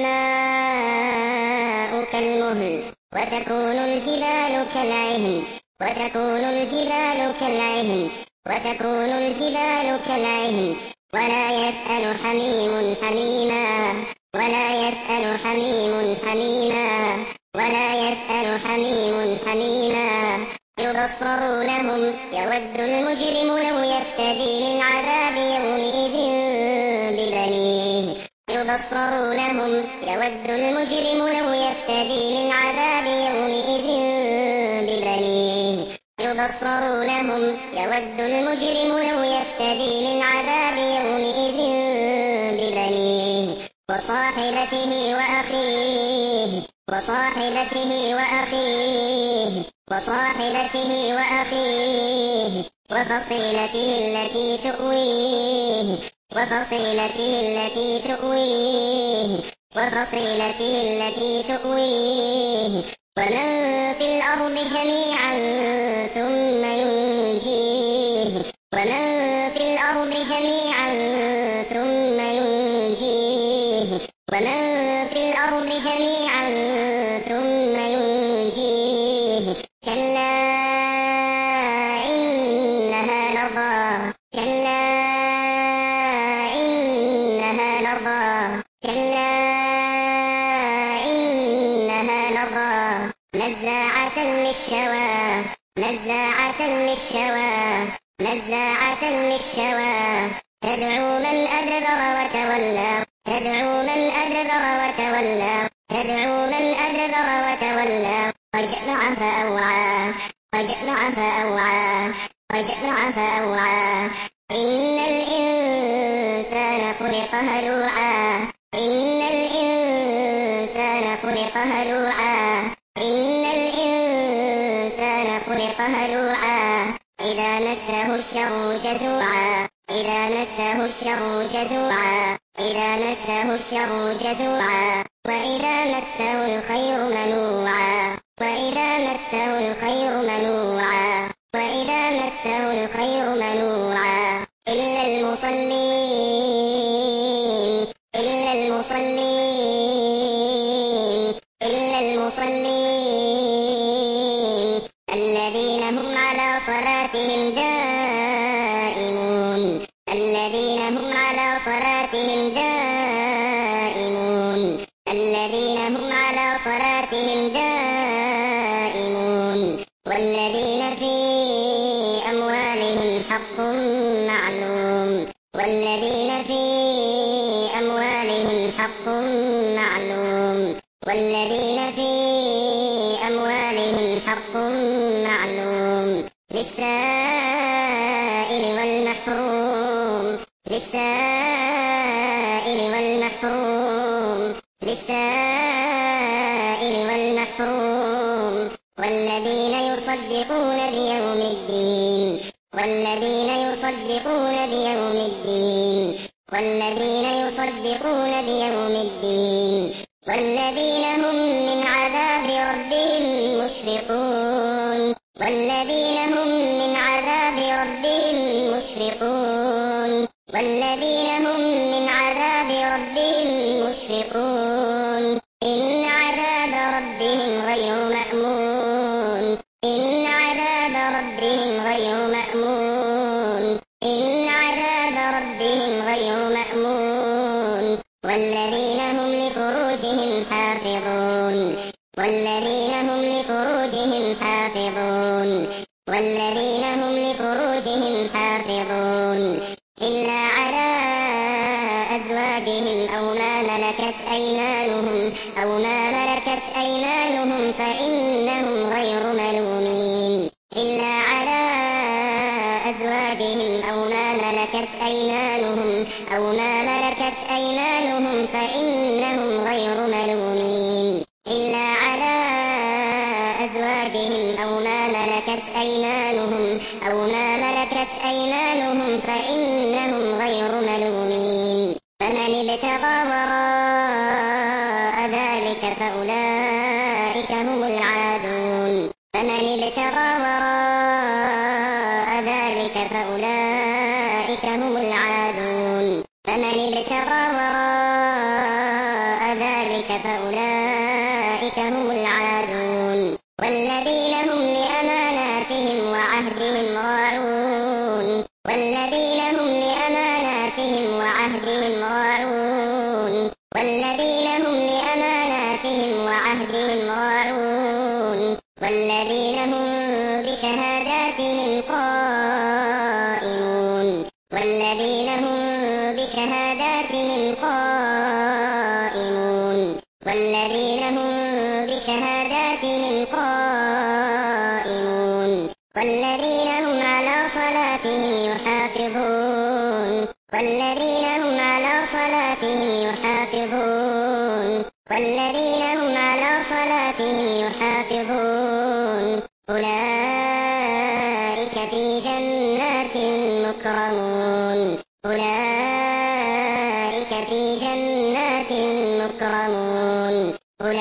السماء كالمهل وتكون الجبال كالعهن وتكون الجبال كالعهن وتكون الجبال كالعهن ولا يسأل حميم حميما ولا يسأل حميم حميما ولا يسأل حميم حميما يبصرونهم يود المجرم لو يفتدي من عذاب يومئذ ببنيه يبصرونهم يود المجرم لو يفتدي من عذاب يومئذ ببنيه يبصرونهم يود المجرم لو يفتدي من عذاب يومئذ ببنيه وصاحبته وأخيه وصاحبته وأخيه وصاحبته وأخيه وفصيلته التي تؤويه وفصيلته التي تؤويه وفصيلته التي تؤويه ومن في الأرض جميعا ثم ينجيه ومن في الأرض جميعا ثم ينجيه ومن في الأرض جميعا ثم ينجيه كلا إنها لظى كلا إنها لظى كلا إنها لظى نزاعة للشوى نزاعة للشوى نزاعة للشوى تدعو من أدبر وتولى تدعو من أدبر وتولى تدعو من أدبر وتولى وجمع فأوعى وجمع فأوعى وجمع فأوعى إن الإنسان خلق هلوعا إن الإنسان خلق هلوعا إن الإنسان خلق هلوعا إذا مسه الشر جزوعا إذا مسه الشر جزوعا إذا مسه الشر جزوعا وإذا مسه الخير منوعا وإذا مسه الخير منوعا وإذا مسه الخير منوعا إلا المصلين إلا المصلين إلا المصلين الذين هم على صلاتهم دائمون الذين هم على صلاتهم دائمون الذين هم على صلاتهم دائمون والذين في أموالهم حق معلوم والذين في أموالهم حق معلوم والذين في أموالهم حق معلوم للسائل والمحروم للسائل والمحروم للسائل والمحروم والذين يصدقون بيوم الدين والذين يصدقون بيوم الدين والذين يصدقون بيوم الدين والذين هم من عذاب ربهم مشفقون والذين هم من عذاب ربهم مشفقون والذين هم من عذاب ربهم مشفقون إن عذاب ربهم غير مأمون إن عذاب ربهم غير مأمون إن عذاب ربهم غير مأمون والذين هم لفروجهم حافظون والذين هم لفروجهم حافظون والذين هم لفروجهم حافظون إلا على أزواجهم أو ما ملكت أيمانهم أو ما ملكت أيمانهم فإنهم غير ملومين إلا على أزواجهم أو ما ملكت أيمانهم أو ما ملكت أيمانهم فإنهم غير ملومين إلا على أزواجهم أو ما ملكت أيمانهم أو ما ملكت أيمانهم فإنهم غير ملومين فمن ابتغى وراء ذلك فأولئك هم العادون فمن ابتغى وراء ذلك فأولئك هم العادون فمن ابتغى وراء ذلك فأولئك هم العادون والذين هم لأماناتهم وعهدهم راعون والذين هم لأماناتهم وعهدهم راعون والذين هم لأماناتهم وعهدهم راعون والذين هم بشهاداتهم قائمون والذين هم بشهاداتهم قائمون والذين هم بشهاداتهم قائمون والذين هم على صلاتهم يحافظون والذين هم على صلاتهم يحافظون والذين هم على صلاتهم صلاتهم يحافظون أولئك في جنات مكرمون أولئك في جنات مكرمون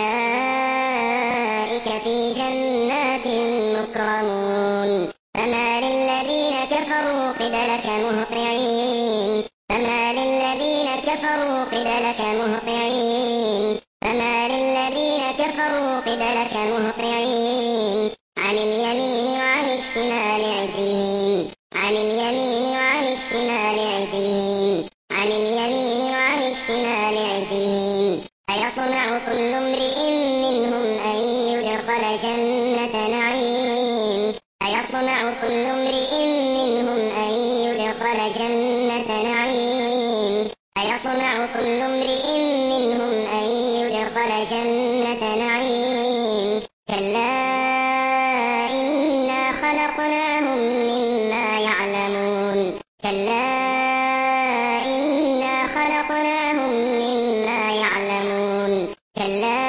أولئك في جنات مكرمون فما للذين كفروا قبلك مهطعين فما للذين كفروا قبلك مهطعين فما للذين كفروا قبلك مهطعين عن اليمين وعن الشمال عزين عن اليمين وعن الشمال عزين عن اليمين وعن الشمال عزين أيطمع كل امرئ منهم أن يدخل جنة نعيم أيطمع كل امرئ منهم أن يدخل جنة نعيم أيطمع كل امرئ منهم أن يدخل جنة نعيم كلا إنا خلقناهم مما يعلمون كلا إنا خلقناهم مما يعلمون كلا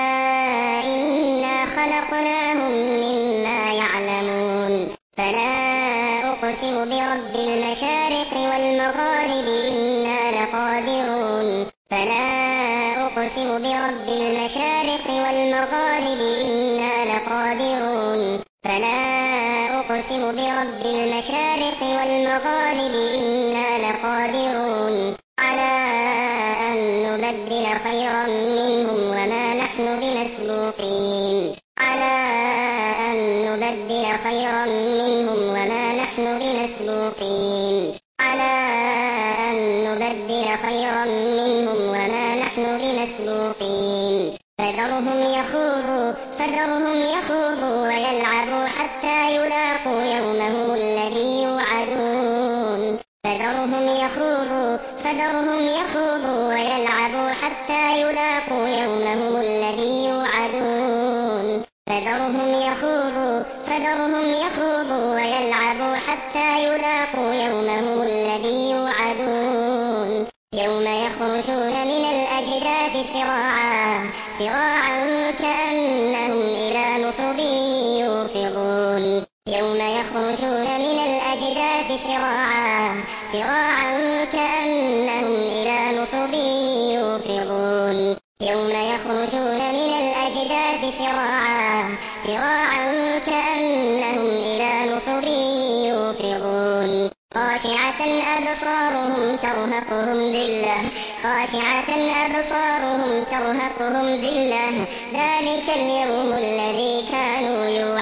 إنا خلقناهم مما يعلمون فلا أقسم برب المشارق والمغارب إنا لقادرون فلا أقسم برب المشارق والمغارب إنا لقادرون فلا أقسم برب المشارق والمغارب إنا لقادرون على أن نبدل خيرا منهم وما نحن بمسبوقين على أن نبدل خيرا منهم وما نحن بمسبوقين على أن نبدل خيرا منهم وما نحن بمسبوقين فذرهم يخوضوا فذرهم يخوضوا ويلعبوا حتى يلاقوا يومهم الذي يوعدون فذرهم يخوضوا فذرهم يخوضوا ويلعبوا حتى يلاقوا يومهم الذي يوعدون فذرهم يخوضوا فذرهم يخوضوا ويلعبوا حتى يلاقوا يومهم الذي يوعدون يوم يخرجون من الأجداث سراعا سراعا كأنهم إلى نصب يوفضون يوم يخرجون من الأجداث سراعا سراعا كأنهم إلى نصب يوفضون يوم يخرجون من الأجداث سراعا سراعا كأنهم إلى نصب يوفضون خاشعة أبصارهم ترهقهم ذلة خاشعة أبصارهم ترهقهم ذلة ذلك اليوم الذي كانوا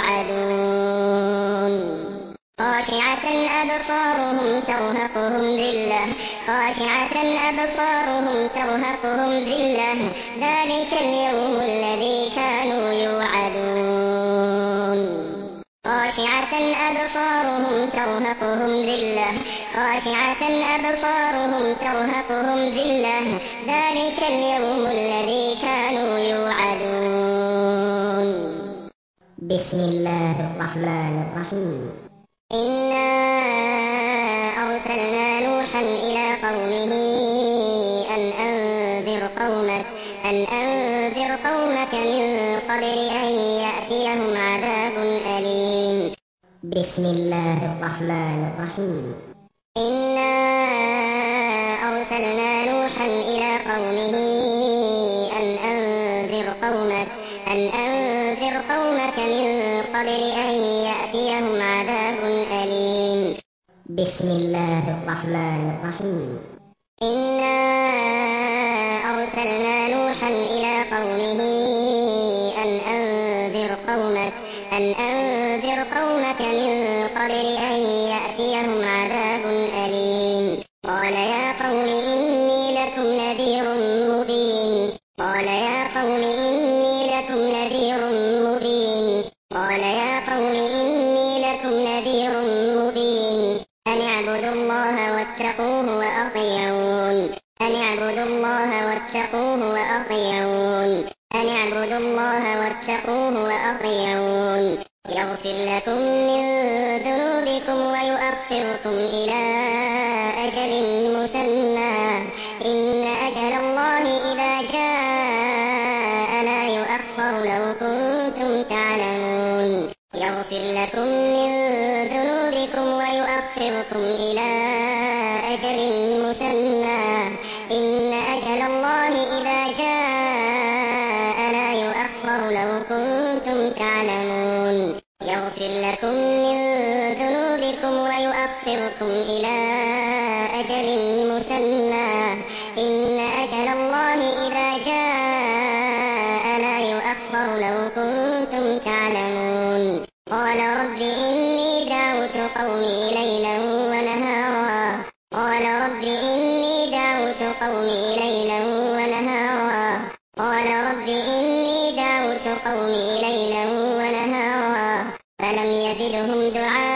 يوعدون خاشعة أبصارهم ترهقهم ذلة خاشعة أبصارهم ترهقهم ذلة ذلك اليوم الذي كانوا يوعدون خاشعة أبصارهم ترهقهم ذلة خاشعة أبصارهم ترهقهم ذلة ذلك اليوم الذي كانوا يوعدون بسم الله الرحمن الرحيم إنا أرسلنا نوحا إلى قومه أن أنذر قومك أن أنذر قومك من قبل أن يأتيهم عذاب أليم بسم الله الرحمن الرحيم إنا أرسلنا نوحا إلى قومه أن أنذر قومك أن أنذر قومك من قبل أن يأتيهم عذاب أليم بسم الله الرحمن الرحيم إنا أرسلنا نوحا إلى قومه أن أنذر قومك أن أنذر قومك من قبل أن يأتيهم عذاب أليم قال يا قوم إني لكم نذير مبين قال يا قوم إني لكم نذير مبين قال يا قوم إني لكم نذير مبين أن اعبدوا الله واتقوه وأطيعون أن اعبدوا الله واتقوه وأطيعون أن اعبدوا الله واتقوه وأطيعون يغفر لكم من ذنوبكم ويؤخركم إلى أجل مسمى إن أجل الله إذا جاء لا يؤخر لو كنتم تعلمون يغفر لكم من ذنوبكم ويؤخركم إلى أجل مسمى إن أجل الله إذا جاء لا يؤخر لو كنتم تعلمون يغفر لكم من ذنوبكم ويؤخركم إلى أجل مسمى إن أجل الله إذا جاء لا يؤخر لو كنتم تعلمون قال رب إني دعوت قومي ليلا ونهارا قال رب إني دعوت قومي ليلا ونهارا قال رب إني دعوت قومي ليلا ونهارا فلم يزدهم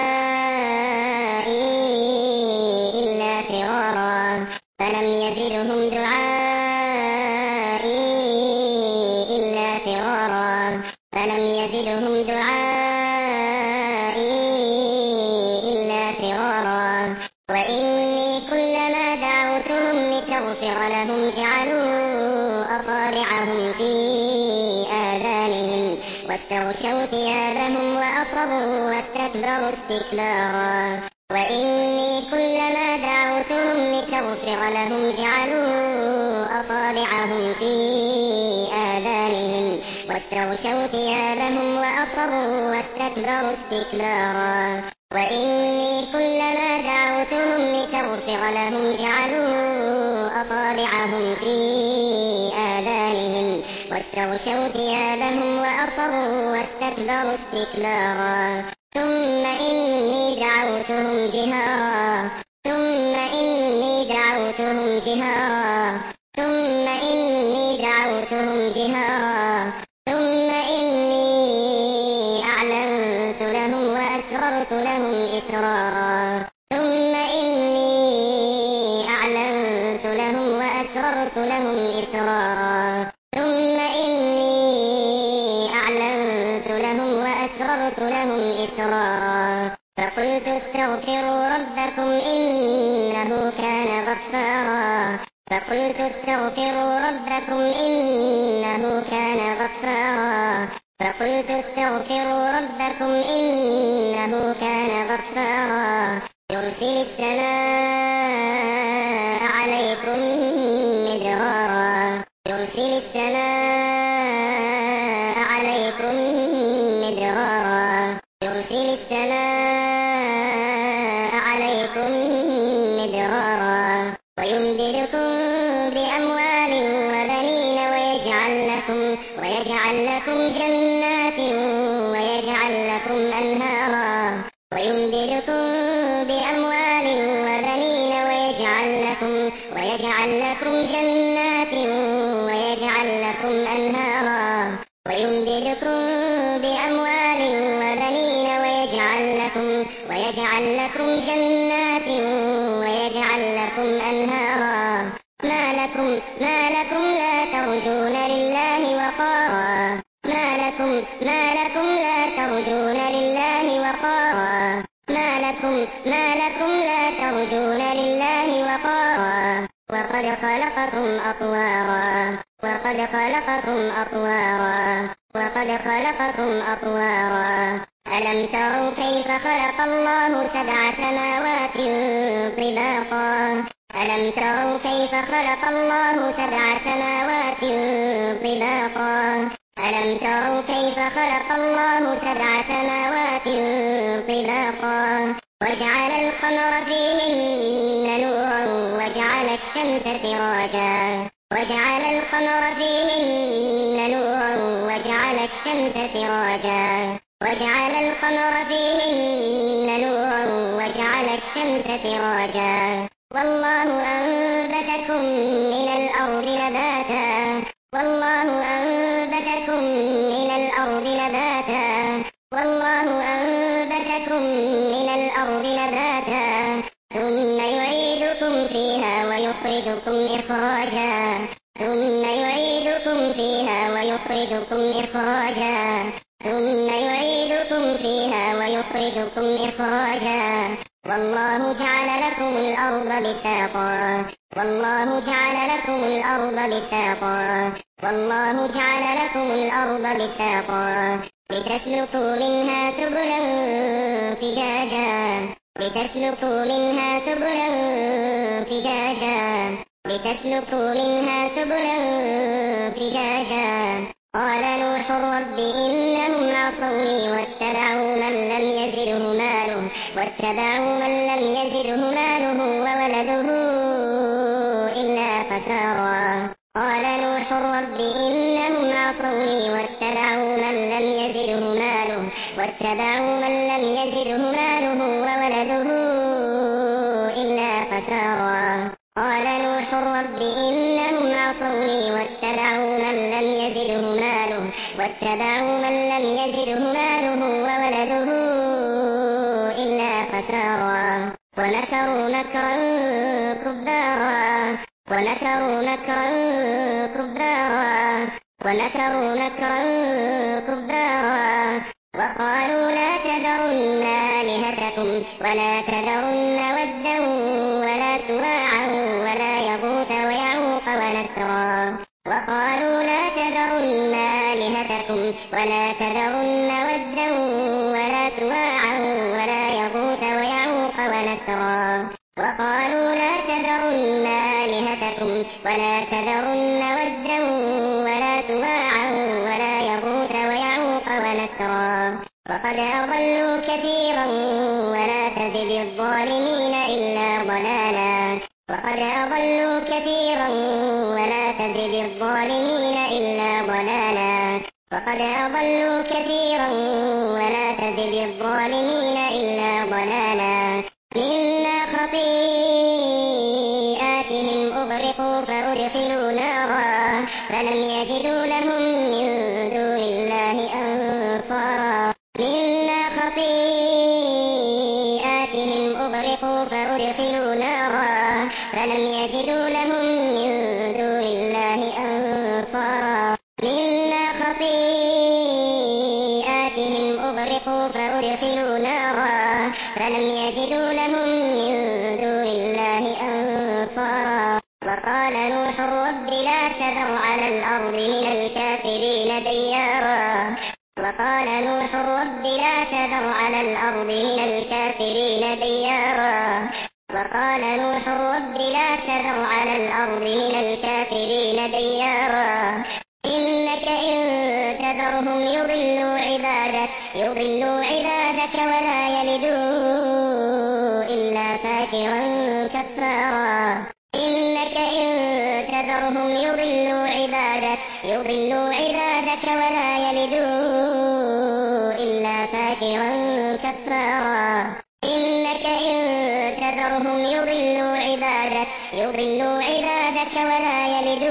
دعائي إلا فرارا فلم يزدهم دعائي إلا فرارا فلم يزدهم دعائي إلا فرارا وإني كلما دعوتهم لتغفر لهم جعلوا أصابعهم في آذانهم واستغشوا ثيابهم وأصروا واستكبروا استكبارا وإني كلما دعوتهم لتغفر لهم جعلوا أصابعهم في آذانهم واستغشوا ثيابهم وأصروا واستكبروا استكبارا وإني كلما دعوتهم لتغفر لهم جعلوا أصابعهم في آذانهم واستغشوا ثيابهم وأصروا واستكبروا استكبارا ثم إني دعوتهم جهارا ثم إني دعوتهم جهارا ثم إني دعوتهم جهارا ثم إني أعلنت لهم وأسررت لهم إسرارا ثم إني أعلنت لهم وأسررت لهم إسرارا ثم إني أعلنت لهم وأسررت لهم إسرارا فقلت استغفروا ربكم إنه كان غفارا فقلت استغفروا ربكم إنه كان غفارا فقلت استغفروا ربكم إنه كان غفارا يرسل السماء عليكم مدرارا يرسل السماء عليكم مدرارا يرسل السماء عليكم مدرارا ويمددكم بأموال وبنين ويجعل لكم ويجعل لكم جنات ويجعل لكم أنهارا ويمددكم بأموال وبنين ويجعل لكم ويجعل لكم جنات ويجعل لكم أنهارا ويمددكم بأموال وبنين ويجعل لكم ويجعل لكم جنات ويجعل لكم أنهارا ما لكم ما لكم لا ترجون لله وقارا ما لكم ما لكم لا ترجون لله وقارا ما لكم ما لكم لا ترجون لله وقارا وقد خلقكم أطوارا وقد خلقكم أطوارا وقد خلقكم أطوارا ألم تروا كيف خلق الله سبع سماوات طباقا ألم تروا كيف خلق الله سبع سماوات طباقا ألم تروا كيف خلق الله سبع سماوات طباقا وجعل القمر فيهن نورا وجعل الشمس سراجا وجعل القمر فيهن نورا وجعل الشمس سراجا وجعل القمر فيهن نورا وجعل الشمس سراجا والله أنبتكم من الأرض نباتا والله أنبتكم من الأرض نباتا والله أنبتكم من الأرض نباتا ثم يعيدكم فيها ويخرجكم إخراجا ثم يعيدكم فيها ويخرجكم إخراجا ثم يعيدكم فيها ويخرجكم إخراجا والله جعل لكم الأرض بساطا والله جعل لكم الأرض بساطا والله جعل لكم الأرض بساطا لتسلكوا منها سبلا فجاجا لتسلكوا منها سبلا فجاجا لتسلكوا منها سبلا فجاجا قال نوح رب إنهم عصوني واتبعوا من لم يزده ماله واتبعوا من لم يزده ماله وولده إلا خسارا قال نوح رب إنهم عصوني واتبعوا من لم يزده ماله واتبعوا من لم يزده ماله وولده إلا خسارا قال نوح رب إنهم عصوني واتبعوا من لم يزده ماله واتبعوا من لم يزده ماله وولده إلا خسارا ومكروا مكرا كبارا ومكروا مكرا كبارا ومكروا مكرا كبارا وقالوا لا تذرن آلهتكم ولا تذرن ودا ولا سواعا ولا يغوث ويعوق ونسرا وقالوا لا تذرن آلهتكم ولا تذرن ودا ولا سواعا ولا يغوث ويعوق ونسرا وقالوا لا تذرن آلهتكم ولا تذرن ودا ولا سواعا ولا يغوث ويعوق ونسرا وقد أضلوا كثيرا ولا تزد الظالمين إلا ضلالا وقد أضلوا كثيرا ولا تزد الظالمين إلا ضلالا وقد أضلوا كثيرا ولا تزد الظالمين إلا ضلالا مما خطيئاتهم أغرقوا فأدخلوا نارا فلم يجدوا لهم من دون الله أنصارا مما خطيئاتهم أغرقوا فأدخلوا نارا فلم يجدوا لهم من دون الله أنصارا مما خطيئاتهم أغرقوا فأدخلوا نارا فلم يجدوا لهم من دون الله أنصارا وقال نوح رب لا تذر على الأرض من الكافرين ديارا وقال نوح رب لا تذر على الأرض من الكافرين ديارا وقال نوح رب لا تذر على الأرض من الكافرين ديارا إنك إن تذرهم يضلوا عبادك يضلوا عبادك ولا يلدوا إلا فاجرا كفارا إنك إن تذرهم يضلوا عبادك يضلوا عبادك ولا يلدوا إلا فاجرا كفارا إنك إن تذرهم يضلوا عبادك يضلوا عبادك ولا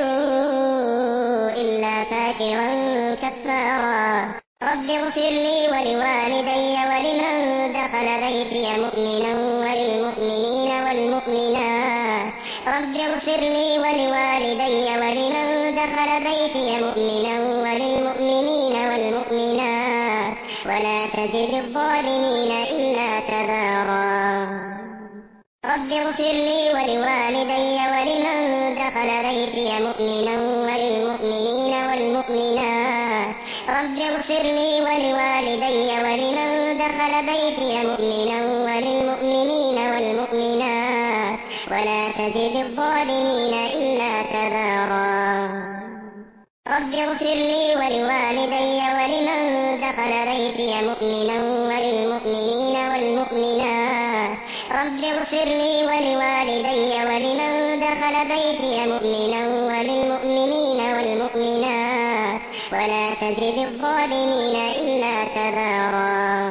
يلدوا إلا فاجرا كفارا رب اغفر لي ولوالدي ولمن دخل بيتي مؤمنا وللمؤمنين والمؤمنات رب اغفر لي ولوالدي ولمن دخل بيتي مؤمنا وللمؤمنين والمؤمنات ولا تزد الظالمين إلا تبارا رب اغفر لي ولوالدي ولمن دخل بيتي مؤمنا وللمؤمنين والمؤمنات رب اغفر لي ولوالدي ولمن دخل بيتي مؤمنا وللمؤمنين والمؤمنات ولا تزد الظالمين إلا تبارا رب اغفر لي ولوالدي ولمن دخل بيتي مؤمنا وللمؤمنين والمؤمنات رب اغفر لي ولوالدي ولمن دخل بيتي مؤمنا وللمؤمنين والمؤمنات ولا تزد الظالمين إلا تبارا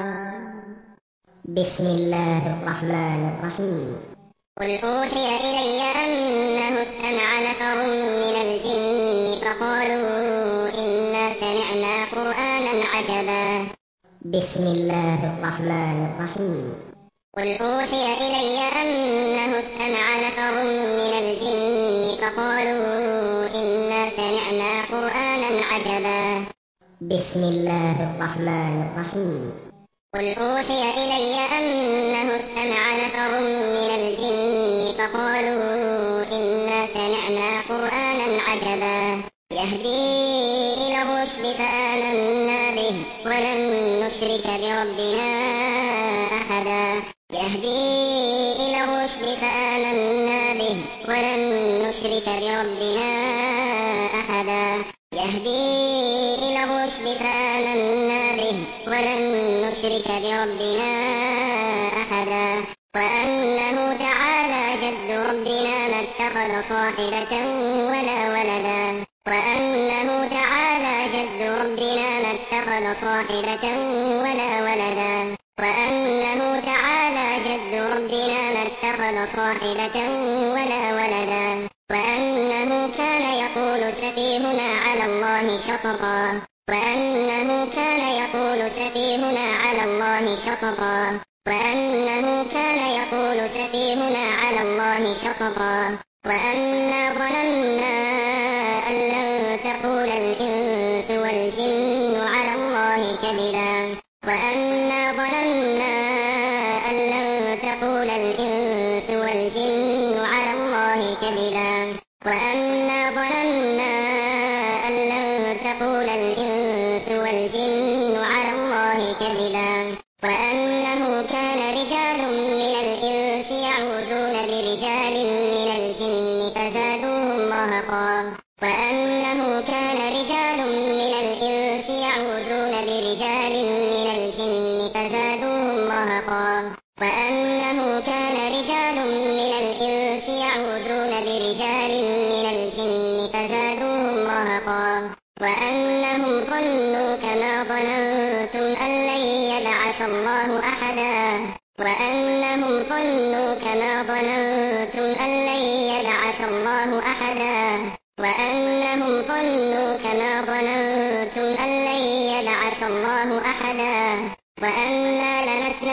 بسم الله الرحمن الرحيم قل أوحي إلي أنه استمع نفر من الجن فقالوا إنا سمعنا قرآنا عجبا بسم الله الرحمن الرحيم قل أوحي إلي أنه استمع نفر من الجن فقالوا إنا سمعنا قرآنا عجبا بسم الله الرحمن الرحيم قل أوحي إلي أنه استمع نفر من الجن فقالوا إنا سمعنا قرآنا عجبا يهدي إلى الرشد فآمنا به ولن نشرك بربنا أحدا يهدي إلى الرشد فآمنا به ولن نشرك بربنا أحدا يهدي إلى الرشد فآمنا به ولن نشرك بربنا أحدا وأنه تعالى جد ربنا ما اتخذ صاحبة ولا ولدا وأنه تعالى جد ربنا ما اتخذ صاحبة ولا ولدا وأنه تعالى جد ربنا ما اتخذ صاحبة ولا ولدا وأنه كان يقول سفيهنا على الله شططا وأنه كان يقول سفيهنا على الله شططا وأنه كان يقول سفيهنا على الله شططا وأنا ظننا أن لن تقول الإنس والجن على الله كذبا وأنا ظننا أن لن تقول الإنس والجن على الله كذبا وأنا ظننا أن لن تقول الإنس والجن على الله كذبا وأنه كان رجال من الإنس يعوذون برجال من الجن فزادوهم رهقا وأنه كان رجال من الإنس يعوذون برجال من الجن فزادوهم رهقا وأنه كان رجال من الإنس يعوذون برجال من الجن فزادوهم رهقا وأنهم ظنوا كما ظننتم أن لن يبعث الله أحدا وأنهم ظنوا كما ظننتم أن لن يبعث الله أحدا وأنهم ظنوا كما ظننتم أن لن يبعث الله أحدا وأنا لمسنا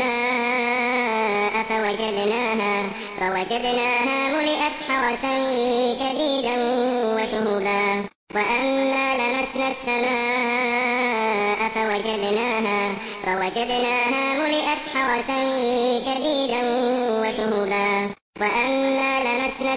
السماء فوجدناها فوجدناها ملئت حرسا شديدا وشهبا وأنا لمسنا السماء فوجدناها فوجدناها ملئت حرسا شديدا وشهبا وأنا لمسنا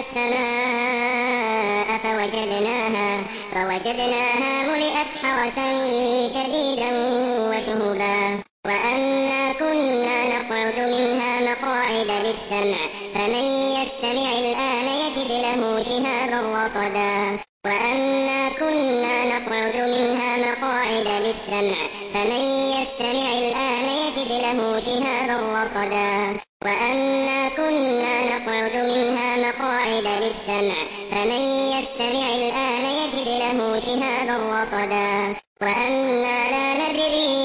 السماء فوجدناها فوجدناها ملئت حرسا شديدا وشهبا وأنا كنا نقعد منها مقاعد للسمع فمن يستمع الآن يجد له شهابا رصدا وأنا كنا نقعد منها مقاعد للسمع فمن يستمع الآن يجد له شهابا رصدا وأنا كنا نقعد منها مقاعد للسمع فمن يستمع الآن يجد له شهابا رصدا وأنا لا ندري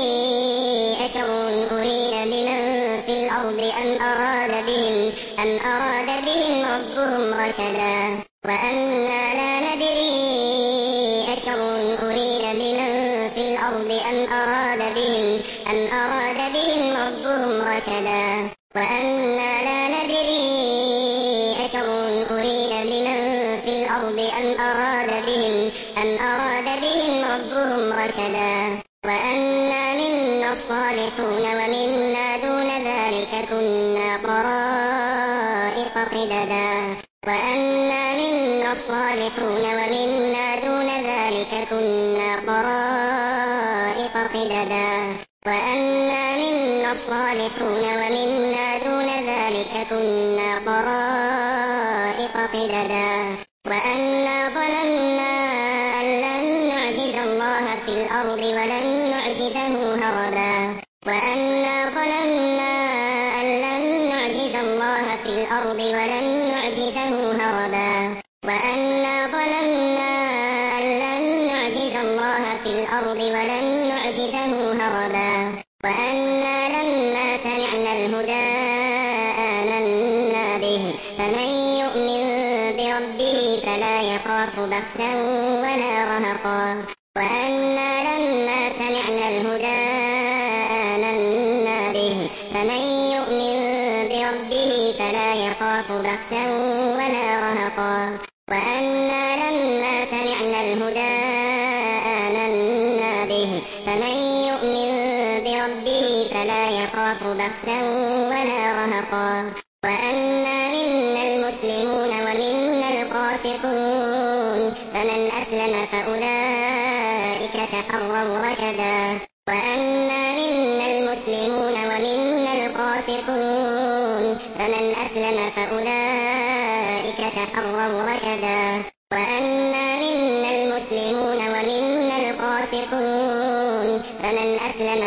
أشر أريد بمن في الأرض أم أراد بهم أم أراد بهم ربهم رشدا وأنا لا ندري أشر أريد بمن في الأرض أم أراد بهم أم أراد بهم ربهم رشدا وأنا لا ندري أشر أريد بمن في الأرض أم أراد بهم أم أراد بهم ربهم رشدا وأنا منا الصالحون ومنا دون ذلك كنا طرائق قددا وأنا منا الصالحون ومنا دون ذلك كنا طرائق قددا وأنا منا الصالحون ومنا دون ذلك كنا طرائق قددا وأنا ظننا أن لن نعجز الله في الأرض ولن نعجزه هربا وأنا ظننا أن لن نعجز الله في الأرض ولن نعجزه هربا وأنا ظننا أن لن نعجز الله في الأرض ولن نعجزه هربا وأنا لما سمعنا الهدى آمنا به فمن يؤمن بربه فلا يخاف بخسا ولا رهقا وأنا لما سمعنا الهدى آمنا به فمن يؤمن بربه فلا يخاف بخسا ولا رهقا وأنا لما سمعنا الهدى آمنا به فمن يؤمن بربه فلا يخاف بخسا ولا رهقا وأنا منا المسلمون ومنا القاسطون فمن أسلم فأولئك رشدا وأنا منا المسلمون ومنا القاسطون فمن أسلم فأولئك تحروا رشدا وأنا منا المسلمون ومنا القاسطون فمن أسلم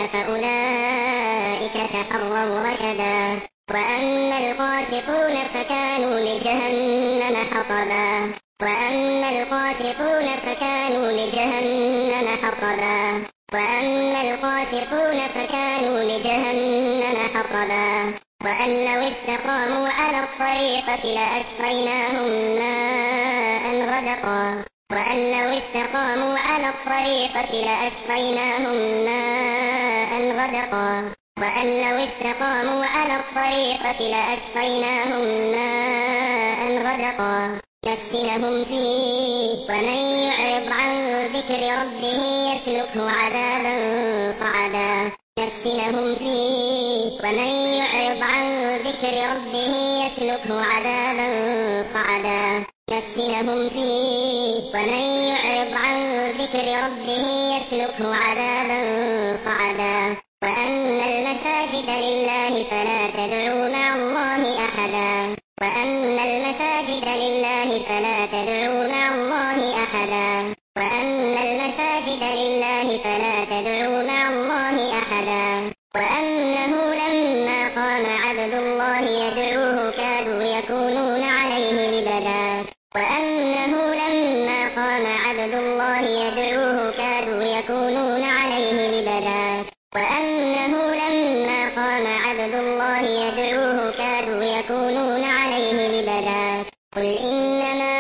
فأولئك تحروا رشدا وأما القاسطون فكانوا لجهنم حطبا وأما القاسطون فكانوا لجهنم حطبا وأما القاسطون فكانوا لجهنم حطبا وأن لو استقاموا على الطريقة لأسقيناهم ماء غدقا وأن لو استقاموا على الطريقة لأسقيناهم ماء غدقا وأن لو استقاموا على الطريقة لأسقيناهم ماء غدقا نفتنهم فيه ومن يعرض عن ذكر ربه يسلكه عذابا صعدا نفتنهم فيه ومن يعرض عن ذكر ربه يسلكه عذابا صعدا نفتنهم فيه ومن يعرض عن ذكر ربه يسلكه عذابا صعدا وأن المساجد لله فلا تدعوا مع الله أحدا وأن المساجد لله فلا تدعوا مع الله أحدا وأن المساجد لله فلا تدعوا مع الله أحدا وأنه لما قام عبد الله يدعوه كادوا يكونون عليه لبدا وأنه لما قام عبد الله يدعوه كادوا يكونون عليه لبدا وأنه لما قام عبد الله يدعوه كادوا يكونون عليه لبدا قل إنما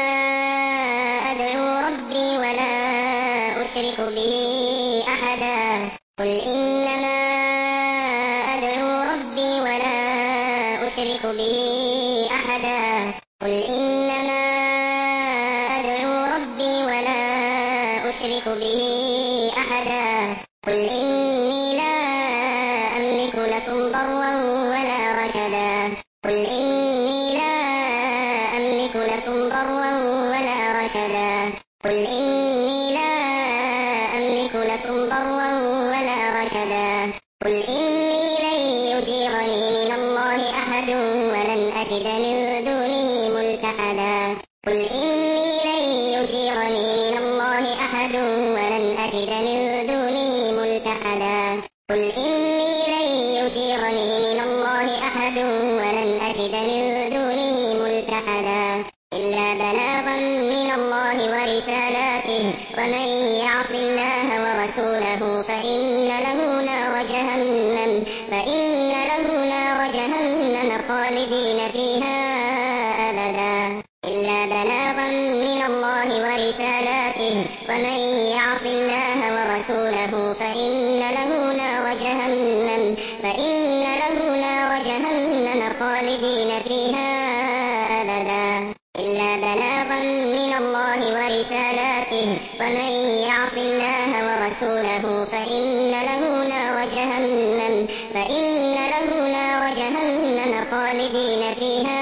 أدعو ربي ولا أشرك به أحدا قل إنما أدعو ربي ولا أشرك به أحدا قل إنما أدعو ربي ولا أشرك به أحدا قل إني لا أملك لكم ضرا ولا رشدا قل إني لا أملك لكم ضرا ولا رشدا قل إني لا أملك لكم ضرا ولا رشدا قل إني لن يجيرني من الله أحد ولن أجد من دونه ملتحدا قل إني لن يجيرني من الله أحد ولن أجد من دونه ملتحدا قل إني لن يجيرني من الله أحد ولن أجد من دونه ملتحدا إلا بلاغا من الله ورسالاته ومن يعص الله ورسوله فإن له نار جهنم فإن له نار جهنم خالدين فيها أبدا إلا بلاغا من الله ورسالاته ومن يعص الله ورسوله فإن له نار جهنم فإن له نار جهنم خالدين فيها أبدا إلا بلاغا من الله ورسالاته ومن يعص الله ورسوله فإن له نار جهنم فإن له نار جهنم خالدين فيها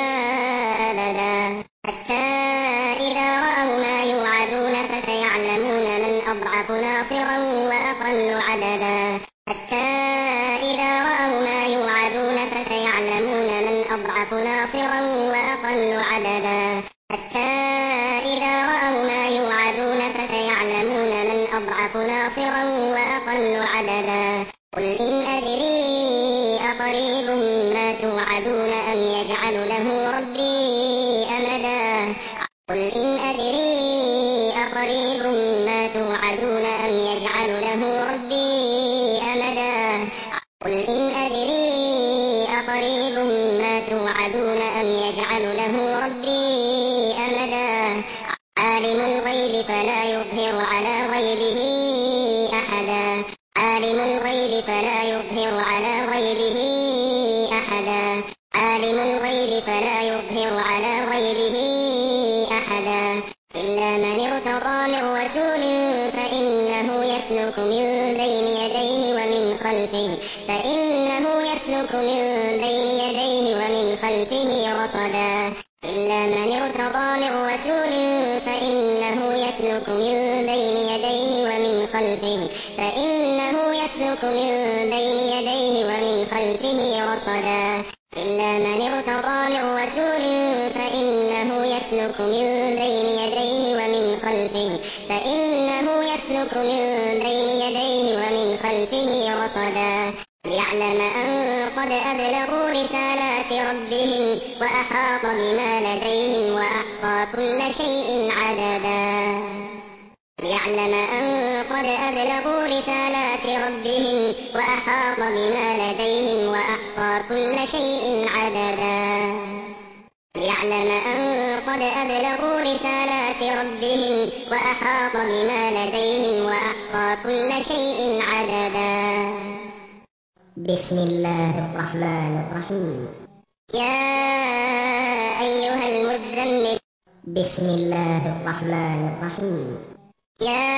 أبدا حتى إذا رأوا ما يوعدون فسيعلمون من أضعف ناصرا وأقل عددا حتى إذا رأوا ما يوعدون فسيعلمون من أضعف ناصرا وأقل عددا حتى إذا رأوا ما يوعدون فسيعلمون من أضعف ناصرا وأقل عددا قل إن أدري أقريب ما توعدون أم يجعل له ربي أمدا قل إن أدري أقريب ما توعدون أم يجعل له ربي أمدا قل إن أدري أقريب ما توعدون أم يجعل له ربي أمدا عالم الغيب فلا يظهر على غيبه أحدا عالم الغيب فلا يظهر على غيبه أحدا عالم الغيب فلا يظهر على غيبه أحدا إلا من ارتضى من رسول فإنه يسلك من بين يديه ومن خلفه فإنه يسلك من بين يديه ومن خلفه رصدا إلا من ارتضى من رسول فإنه يسلك من بين يديه ومن خلفه فإنه يسلك من بين يديه ومن خلفه رصدا إلا من ارتضى من رسول فإنه يسلك من بين يديه ومن خلفه فإنه يسلك من بين يديه ومن خلفه رصدا ليعلم أن قد أبلغوا رسالات ربهم وأحاط بما لديهم وأحصى كل شيء عددا ليعلم أن قد أبلغوا رسالات ربهم وأحاط بما لديهم وأحصى كل شيء عددا ليعلم أن قد أبلغوا رسالات ربهم وأحاط بما لديهم وأحصى كل شيء عددا. بسم الله الرحمن الرحيم. يا أيها المزمل. بسم الله الرحمن الرحيم. يا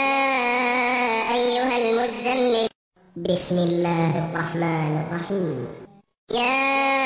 أيها المزمل. بسم الله الرحمن الرحيم. يا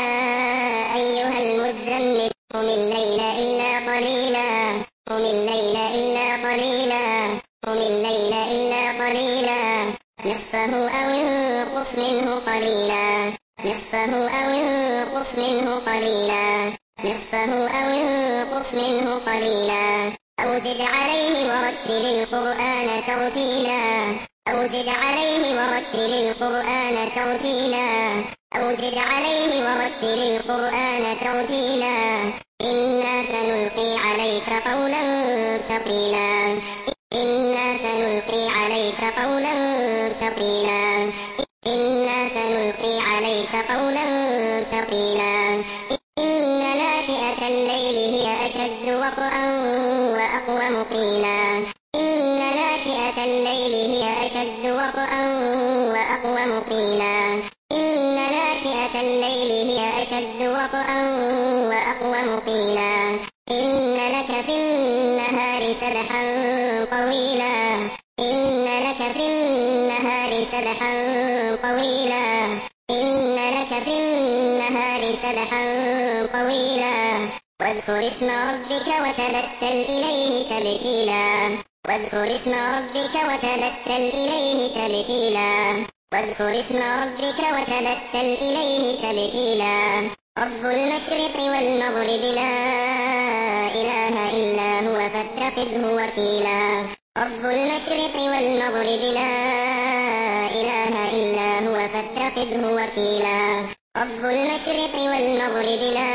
أيها المزمل. قم الليل إلا قليلا قم الليل إلا قليلا قم الليل إلا قليلا نصفه أو انقص منه قليلا نصفه أو انقص منه قليلا نصفه أو انقص منه قليلا أو زد عليه ورتل القرآن ترتيلا أو زد عليه ورتل القرآن ترتيلا أو زد عليه ورتل القرآن ترتيلا إنا سنلقي عليك قولا ثقيلا إنا سنلقي عليك قولا ثقيلا إنا سنلقي عليك قولا ثقيلا إن ناشئة الليل هي أشد وطئا وأقوم قيلا إن ناشئة الليل هي أشد وطئا وأقوم قيلا إن ناشئة الليل هي أشد وطئا وأقوم قيلا إن لك في النهار سبحا طويلا إن لك في النهار سبحا طويلا إن لك في النهار سبحا طويلا واذكر اسم ربك وتبتل إليه تبتيلا واذكر اسم ربك وتبتل إليه تبتيلا واذكر اسم ربك وتبتل إليه تبتيلا رب المشرق والمغرب لا إله إلا هو فاتخذه وكيلا رب المشرق والمغرب لا إله إلا هو فاتخذه وكيلا رب المشرق والمغرب لا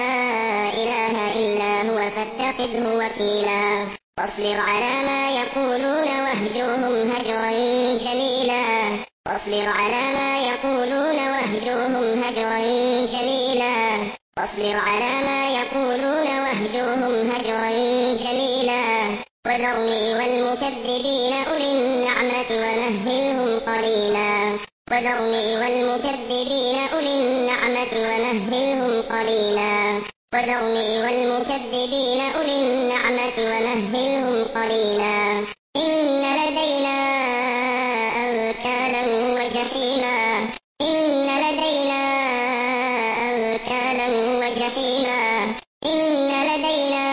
إله إلا هو فاتخذه وكيلا فاصبر على ما يقولون واهجرهم هجرا جميلا فاصبر على ما يقولون واهجرهم هجرا جميلا فاصبر على ما يقولون واهجرهم هجرا جميلا وذرني والمكذبين أولي النعمة ومهلهم قليلا وذرني والمكذبين أولي النعمة ومهلهم قليلا وذرني والمكذبين أولي النعمة ومهلهم قليلا إن لدينا أنكالا وجحيما إن لدينا أنكالا وجحيما إن لدينا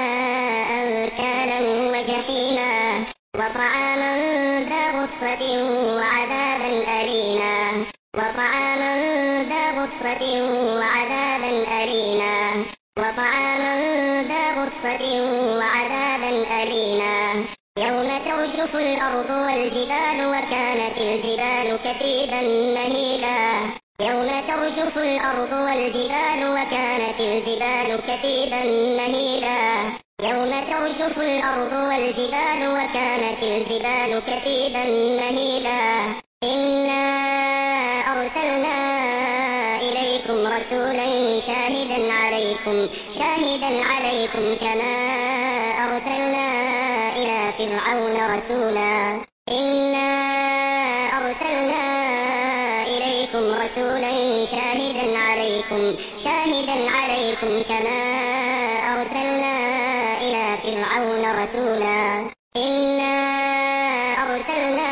أنكالا وجحيما وطعاما ذا غصة وعذابا أليما وطعاما ذا غصة وعذابا أليما وطعاما ذا غصة وعذابا أليما يوم ترجف الأرض والجبال وكانت الجبال كثيبا مهيلا يوم ترجف الأرض والجبال وكانت الجبال كثيبا مهيلا يوم ترجف الأرض والجبال وكانت الجبال كثيبا مهيلا إنا أرسلنا إليكم رسولا شاهدا عليكم شاهدا عليكم كما أرسلنا إلى فرعون رسولا إنا أرسلنا إليكم رسولا شاهدا عليكم شاهدا عليكم كما أرسلنا إلى فرعون رسولا إنا أرسلنا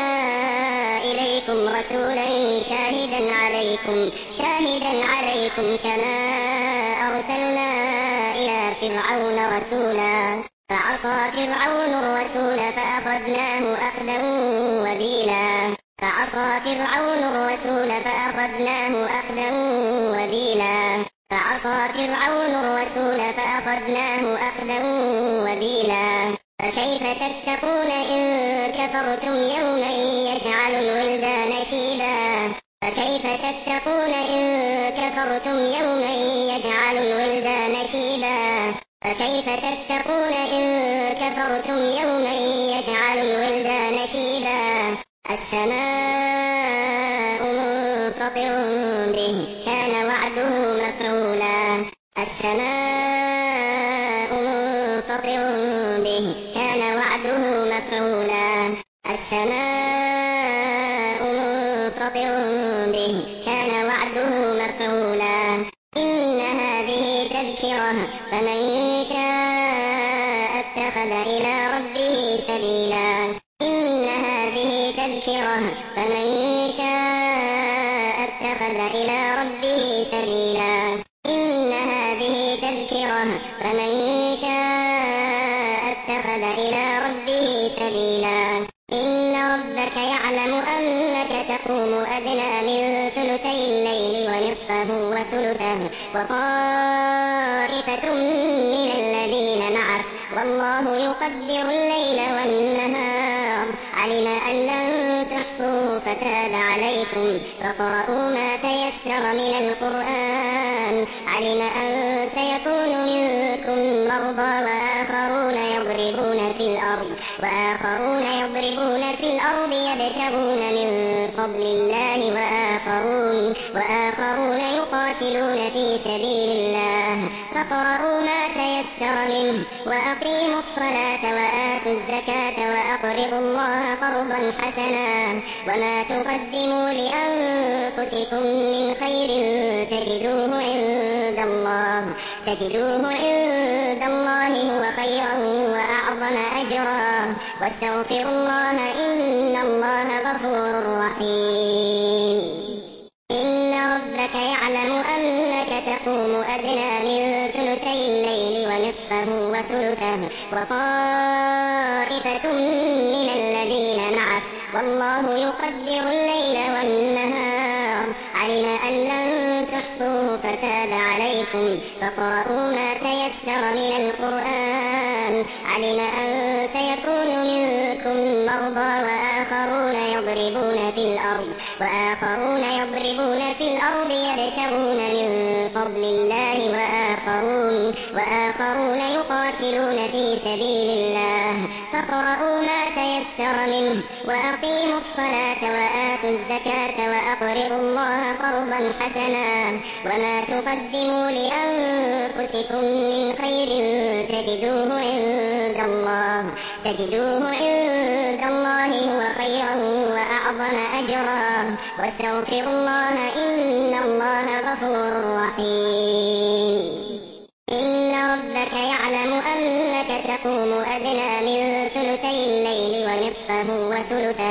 إليكم رسولا شاهدا عليكم شاهدا عليكم كما أرسلنا إلى فرعون رسولا فعصى فرعون الرسول فأخذناه أخذا وبيلا فعصى فرعون الرسول فأخذناه أخذا وبيلا فعصى فرعون الرسول فأخذناه أخذا وبيلا فكيف تتقون إن كفرتم يوما يجعل الولدان شيبا فكيف تتقون إن كفرتم يوما يجعل الولدان شيبا فكيف تتقون إن كفرتم يوما يجعل الولدان شيبا السماء منفطر به كان وعده مفعولا السماء منفطر به كان وعده مفعولا السماء منفطر به كان وعده مفعولا إن هذه تذكرة فمن شاء اتخذ إلى ربه سبيلا إن هذه تذكرة فمن شاء اتخذ إلى ربه سبيلا إن هذه تذكرة فمن شاء اتخذ إلى ربه سبيلا إن ربك يعلم أنك تقوم أدنى من ثلثي الليل ونصفه وثلثه وطائفة من الذين معك والله يقدر الليل والنهار علم أن لن تحصوه فتاب عليكم فاقرؤوا ما تيسر من القرآن علم أن سيكون منكم مرضى وآخرون يضربون في الأرض وآخرون يضربون في الأرض يبتغون من فضل الله وآخرون وآخرون يقاتلون في سبيل الله فاقرؤوا ما تيسر منه وأقيموا الصلاة وآتوا الزكاة وأقرضوا الله قرضا حسنا وما تقدموا لأنفسكم من خير تجدوه عند الله تجدوه عند الله هو خيرا وأعظم أجرا واستغفروا الله إن الله غفور رحيم إن ربك يعلم أنك تقوم أدنى من ثلثي الليل ونصفه وثلثه وطائفة من الذين معك والله يقدر الليل والنهار علم أن لن تحصوه فتاب عليكم فاقرؤوا ما تيسر من القرآن علم أن سيكون منكم مرضى وآخرون يضربون في الأرض وآخرون يضربون في الأرض يبتغون من فضل الله وآخرون وآخرون يقاتلون في سبيل الله فاقرؤوا ما تيسر منه وأقيموا الصلاة وآتوا الزكاة وأقرضوا الله قرضا حسنا وما تقدموا لأنفسكم من خير تجدوه عند الله تجدوه عند الله هو خيرا وأعظم أجرا واستغفروا الله إن الله غفور رحيم إن ربك يعلم أنك تقوم أدنى من ثلثي الليل ونصفه وثلثه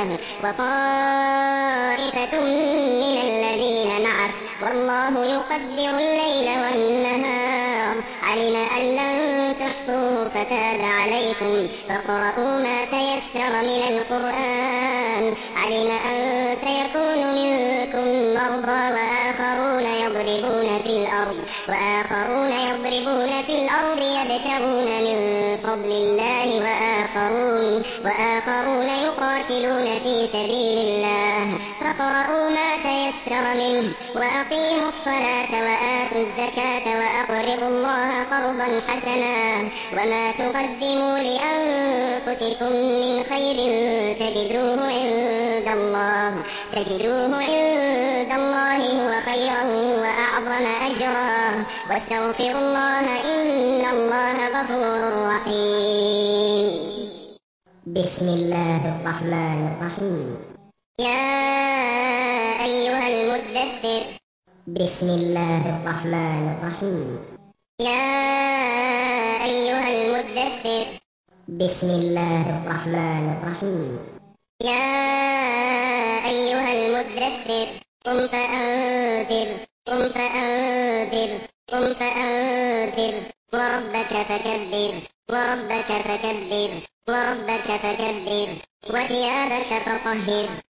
وطائفة من الذين معك والله يقدر الليل والنهار علم أن لن تحصوه فتاب عليكم فاقرؤوا ما تيسر من القرآن علم أن سيكون منكم مرضى وآخرون يضربون في الأرض وآخرون يضربون في الأرض يبتغون من فضل الله وآخرون وآخرون يقاتلون في سبيل الله فاقرؤوا ما تيسر منه وأقيموا الصلاة وآتوا الزكاة وأقرضوا الله قرضا حسنا وما تقدموا لأنفسكم من خير تجدوه عند الله تجدوه عند الله هو خيرا وأعظم أجرا واستغفروا الله إن الله غفور رحيم بسم الله الرحمن الرحيم يا أيها المدثر بسم الله الرحمن الرحيم يا أيها المدثر بسم الله الرحمن الرحيم يا أيها المدثر قم فأنذر قم فأنذر قم فأنذر وربك فكبر وربك فكبر وربك فكبر وثيابك فطهر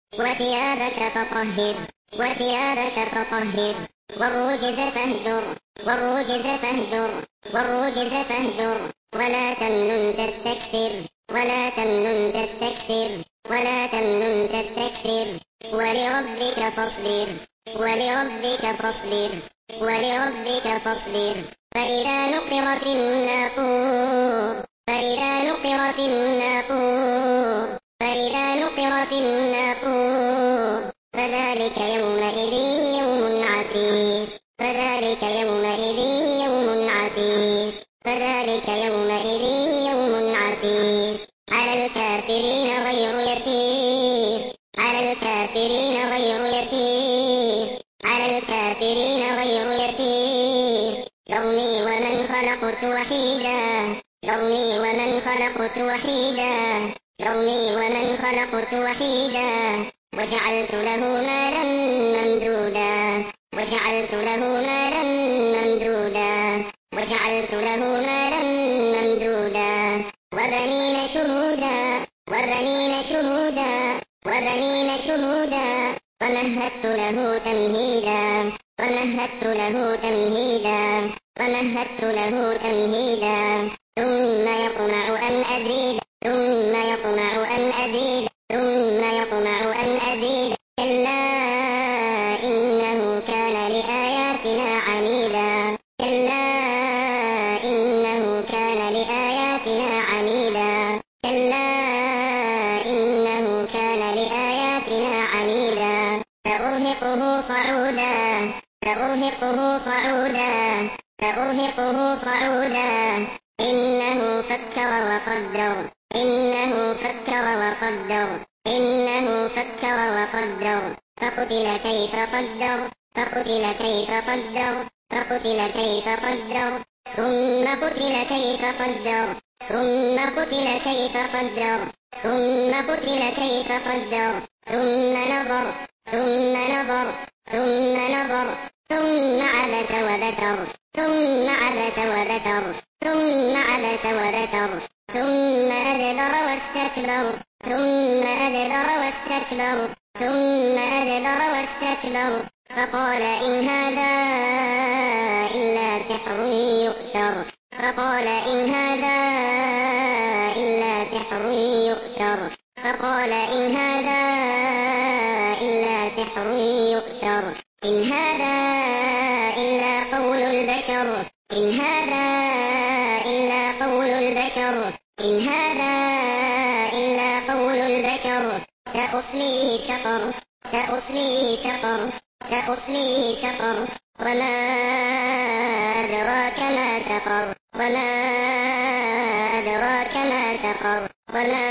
وثيابك فطهر وثيابك فطهر والرجز فاهجر والرجز فاهجر والرجز فاهجر ولا تمنن تستكثر ولا تمنن تستكثر ولا تمنن تستكثر ولربك فاصبر ولربك فاصبر ولربك فاصبر فإذا نقر في الناقور فإذا نقر في الناقور فإذا نقر في الناقور فذلك يومئذ يوم عسير فذلك يومئذ يوم عسير فذلك يومئذ يوم عسير على الكافرين غير يسير على الكافرين غير يسير على الكافرين غير يسير ذرني ومن خلقت وحيدا ذرني ومن خلقت وحيدا ذرني ومن خلقت وحيدا وجعلت له مالا ممدودا وجعلت له مالا ممدودا وجعلت له مالا ممدودا وبنين شهودا وبنين شهودا وبنين شهودا ومهدت له تمهيدا ومهدت له تمهيدا ومهدت له تمهيدا ثم يطمع أن أزيد ثم يطمع أن أزيد ثم يطمع أن أزيد كلا إنه كان لآياتنا عنيدا كلا إنه كان لآياتنا عنيدا كلا إنه كان لآياتنا عنيدا سأرهقه صعودا سأرهقه صعودا سأرهقه صعودا إنه فكر وقدر إنه فكر وقدر إنه فكر وقدر فقتل كيف قدر فقتل كيف قدر فقتل كيف قدر ثم قتل كيف قدر ثم قتل كيف قدر ثم قتل كيف قدر ثم نظر ثم نظر ثم نظر ثم عبس وبسر ثم عبس وبسر ثم عبس وبسر ثم أدبر واستكبر ثم أدبر واستكبر ثم أدبر واستكبر فقال إن هذا إلا سحر يؤثر فقال إن هذا إلا سحر يؤثر فقال إن هذا إلا سحر يؤثر إن هذا إلا قول البشر إن هذا إلا قول البشر إن هذا إلا قول البشر سأصليه سقر سأصليه سقر سأصليه سقر وما أدراك ما سقر وما أدراك ما سقر وما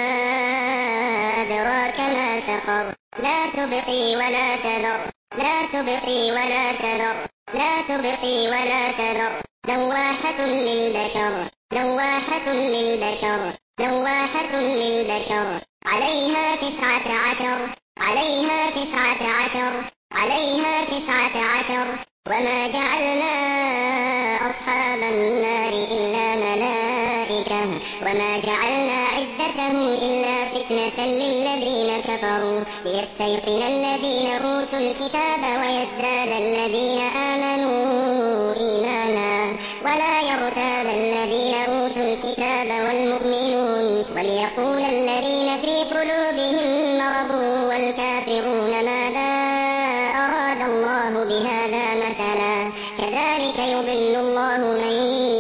أدراك ما سقر لا تبقي ولا تذر لا تبقي ولا تذر لا تبقي ولا تذر لواحة للبشر لواحة للبشر لواحة للبشر عليها تسعة عشر عليها تسعة عشر عليها تسعة عشر وما جعلنا أصحاب النار إلا ملائكة وما جعلنا عدتهم إلا فتنة للذين كفروا ليستيقن الذين أوتوا الكتاب ويزداد الذين آمنوا إيمانا ولا يرتاب الذين أوتوا الكتاب والمؤمنون وليقول الذين في قلوبهم مرض والكافرون ماذا أراد الله بهذا مثلا كذلك يضل الله من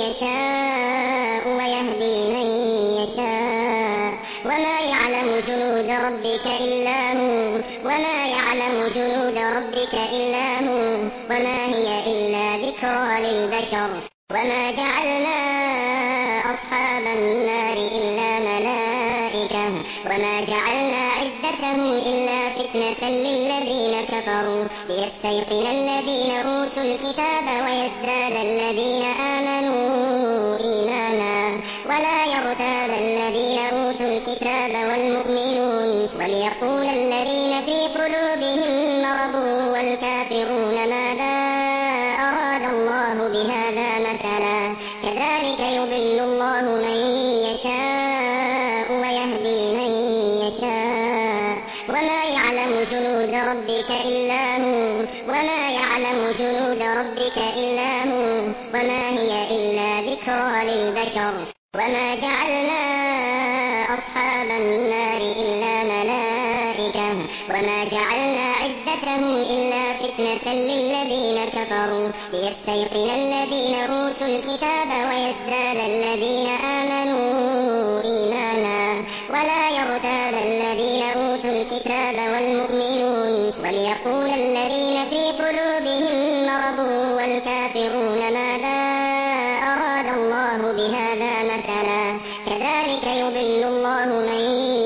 يشاء ويهدي من يشاء وما يعلم جنود ربك إلا هو وما يعلم جنود ربك إلا هو وما هي إلا ذكرى للبشر وما جعلنا أصحاب النار إلا ملائكة وما جعلنا عدتهم إلا فتنة للذين كفروا ليستيقن الذين أوتوا الكتاب ويزداد الذين آمنوا إيمانا ولا يرتاب الذين أوتوا الكتاب والمؤمنون وليقول الذين في قلوبهم مرض والكافرون ماذا أراد الله بهذا مثلا كذلك يضل الله من يشاء ويهدي من يشاء وما يعلم إلا هو وما يعلم جنود ربك إلا هو وما هي إلا ذكرى للبشر وما جعلنا أصحاب النار إلا ملائكة وما جعلنا عدتهم إلا فتنة للذين كفروا ليستيقن الذين أوتوا الكتاب ويزداد الذين آمنوا إيمانا ولا يرتاب الذين أوتوا الكتاب والمؤمنون وليقول الذين في قلوبهم مرض والكافرون ماذا أراد الله بهذا مثلا كذلك يضل الله من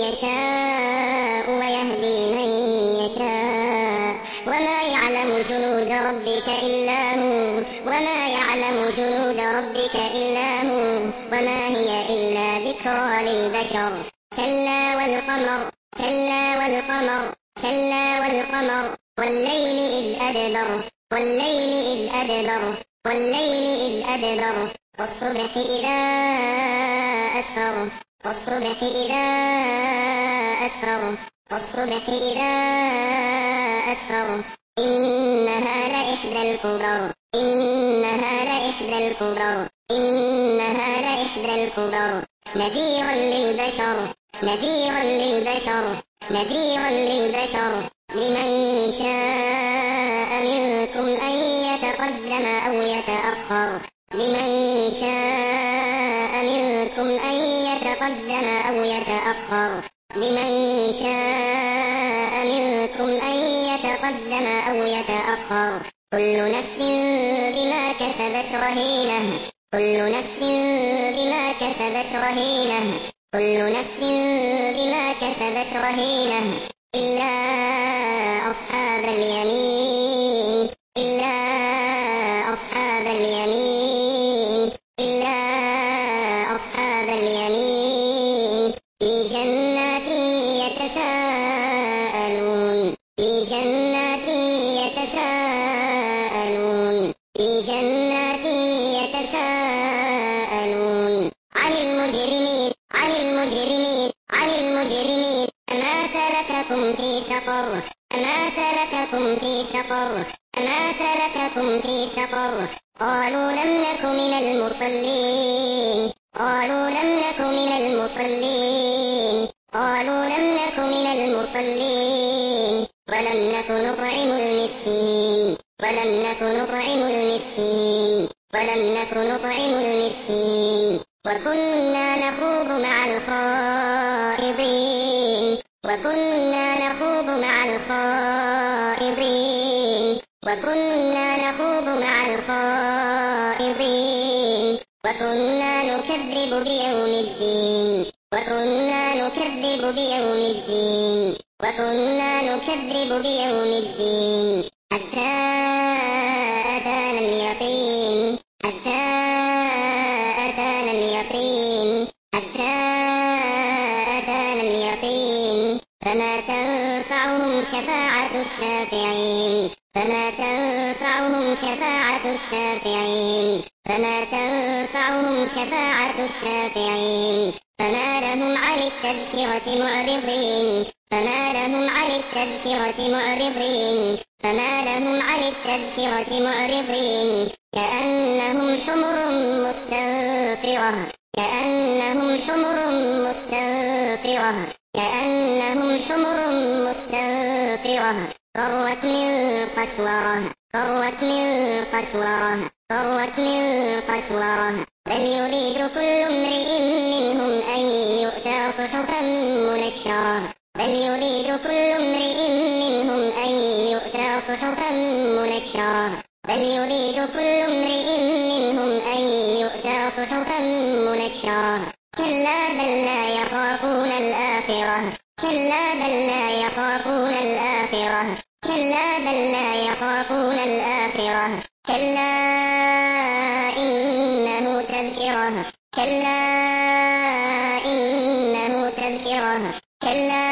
يشاء ويهدي من يشاء وما يعلم جنود ربك إلا هو وما يعلم جنود ربك إلا هو وما هي إلا ذكرى للبشر كلا والقمر كلا والقمر كلا والقمر والليل إذ أدبر والليل إذ أدبر والليل إذ أدبر والصبح إذا أسفر والصبح إذا أسفر والصبح إذا أسفر إنها لإحدى الكبر إنها لإحدى الكبر إنها لإحدى الكبر نذيرا للبشر نذيرا للبشر نذيرا للبشر لمن شاء منكم أن يتقدم أو يتأخر لمن شاء منكم أن يتقدم أو يتأخر لمن شاء منكم أن يتقدم أو يتأخر كل نفس بما كسبت رهينة كل نفس بما كسبت رهينة كل نفس بما كسبت رهينة إلا أصحاب اليمين إلا أصحاب اليمين إلا أصحاب اليمين في جنات يتساءلون في جنات يتساءلون في جنات يتساءلون عن المجرمين عن المجرمين عن المجرمين أما سلككم في سقر أما سلككم في سقر أما سلككم في سقر قالوا لم نك من المصلين قالوا لم نك من المصلين قالوا لم نك من المصلين ولم نك نطعم المسكين ولم نك نطعم المسكين ولم نك نطعم المسكين وكنا نخوض مع الخائضين وكنا نخوض مع الخائضين وكنا نخوض مع الخائضين وكنا نكذب بيوم الدين وكنا نكذب بيوم الدين وكنا نكذب بيوم الدين حتى أتانا اليقين حتى أتانا اليقين حتى أتانا اليقين فما تنفعهم شفاعة الشافعين فما تنفعهم شفاعة الشافعين فما تنفعهم شفاعة الشافعين فما لهم عن التذكرة معرضين فما لهم عن التذكرة معرضين فما لهم عن التذكرة معرضين كأنهم حمر مستنفرة كأنهم حمر مستنفرة كأنهم حمر مستنفرة فرت من قسورة فرت من قسورة فرت من قسورة بل يريد كل امرئ منهم أن يؤتى صحفا منشرة بل يريد كل امرئ منهم أن يؤتى صحفا منشرة بل يريد كل امرئ منهم أن يؤتى صحفا منشرة كلا بل لا يخافون الآخرة كلا بل لا يخافون الآخرة كلا بل لا يخافون الآخرة كلا إنه تذكرة كلا إنه تذكرة كلا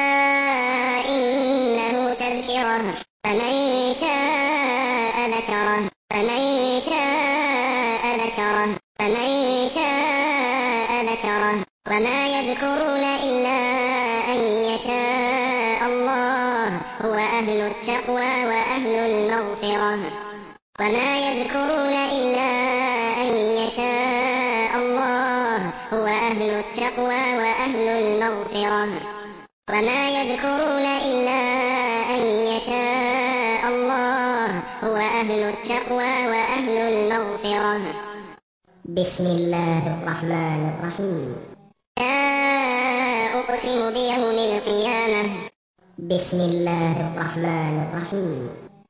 إنه تذكرة فمن شاء ذكره فمن شاء ذكره فمن شاء ذكره وما يذكرون إلا أن يشاء الله هو أهل التقوى أهل المغفرة وما يذكرون إلا أن يشاء الله هو أهل التقوى وأهل المغفرة وما يذكرون إلا أن يشاء الله هو أهل التقوى وأهل المغفرة. بسم الله الرحمن الرحيم. لا أقسم بيوم القيامة. بسم الله الرحمن الرحيم.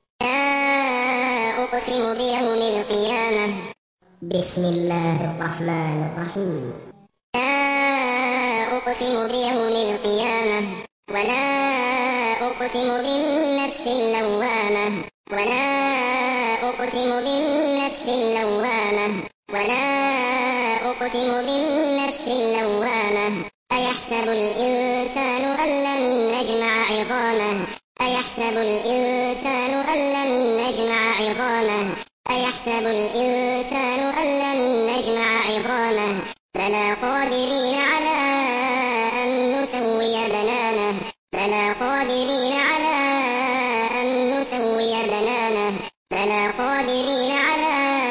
لا أقسم بيوم القيامة. بسم الله الرحمن الرحيم. لا أقسم بيوم القيامة ولا أقسم بالنفس اللوامة ولا أقسم بالنفس اللوامة ولا أقسم بالنفس اللوامة أيحسب الإنسان أن لن نجمع عظامه أيحسب الإنسان أن لن نجمع عظامه أيحسب الإنسان أن لن نجمع عظامه بلى قادرين على أن نسوي بنانه بلى قادرين على أن نسوي بنانه بلى قادرين على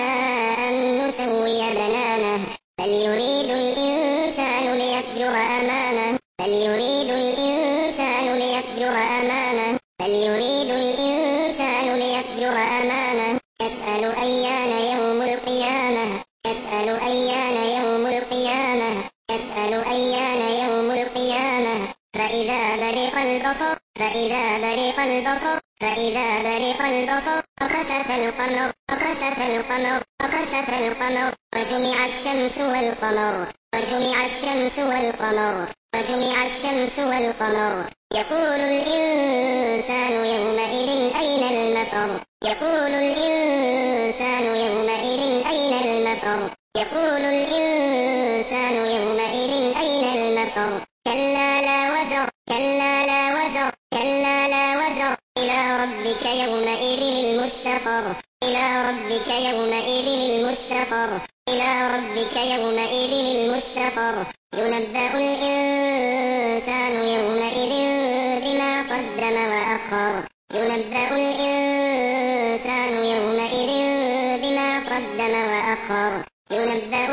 أن نسوي بنانه بل يريد الإنسان ليفجر أمامه بل يريد الإنسان ليفجر أمامه بل يريد الإنسان ليفجر أمامه يسأل أيان يوم القيامة يسأل أيان يوم القيامة يسأل أيان يوم القيامة فإذا برق البصر فإذا برق البصر فإذا برق البصر وخسف القمر وخسف القمر وخسف القمر وجمع الشمس والقمر وجمع الشمس والقمر وجمع الشمس والقمر يقول الإنسان يومئذ أين المفر يقول الإنسان يومئذ أين المفر يقول الإنسان يومئذ أين المفر كلا لا وزر كلا لا وزر كلا لا وزر إلى ربك يومئذ المستقر إلى ربك يومئذ المستقر إلى ربك يومئذ المستقر ينبأ الإنسان يومئذ بما قدم وأخر ينبأ الإنسان يومئذ بما قدم وأخر ينبأ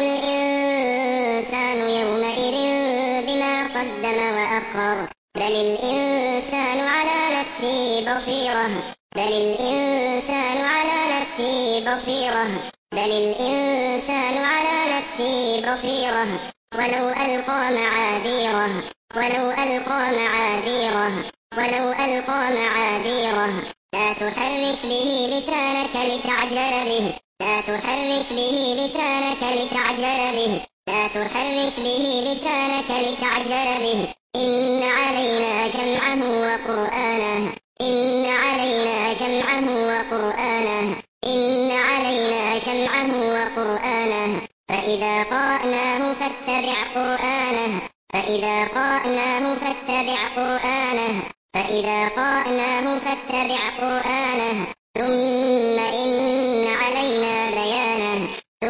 الإنسان يومئذ بما قدم وأخر بل الإنسان على نفسه بصيرة بل الإنسان على نفسه بصيرة بل الإنسان على نفسه بصيرة ولو ألقى معاذيره ولو ألقى معاذيره ولو ألقى معاذيره لا تحرك به لسانك لتعجل به لا تحرك به لسانك لتعجل به لا تحرك به لسانك لتعجل به إن علينا جمعه وقرآنه إن علينا جمعه وقرآنه إن علينا جمعه وقرآنه فإذا قرأناه فاتبع قرآنه فإذا قرأناه فاتبع قرآنه فإذا قرأناه فاتبع قرآنه ثم إن علينا بيانه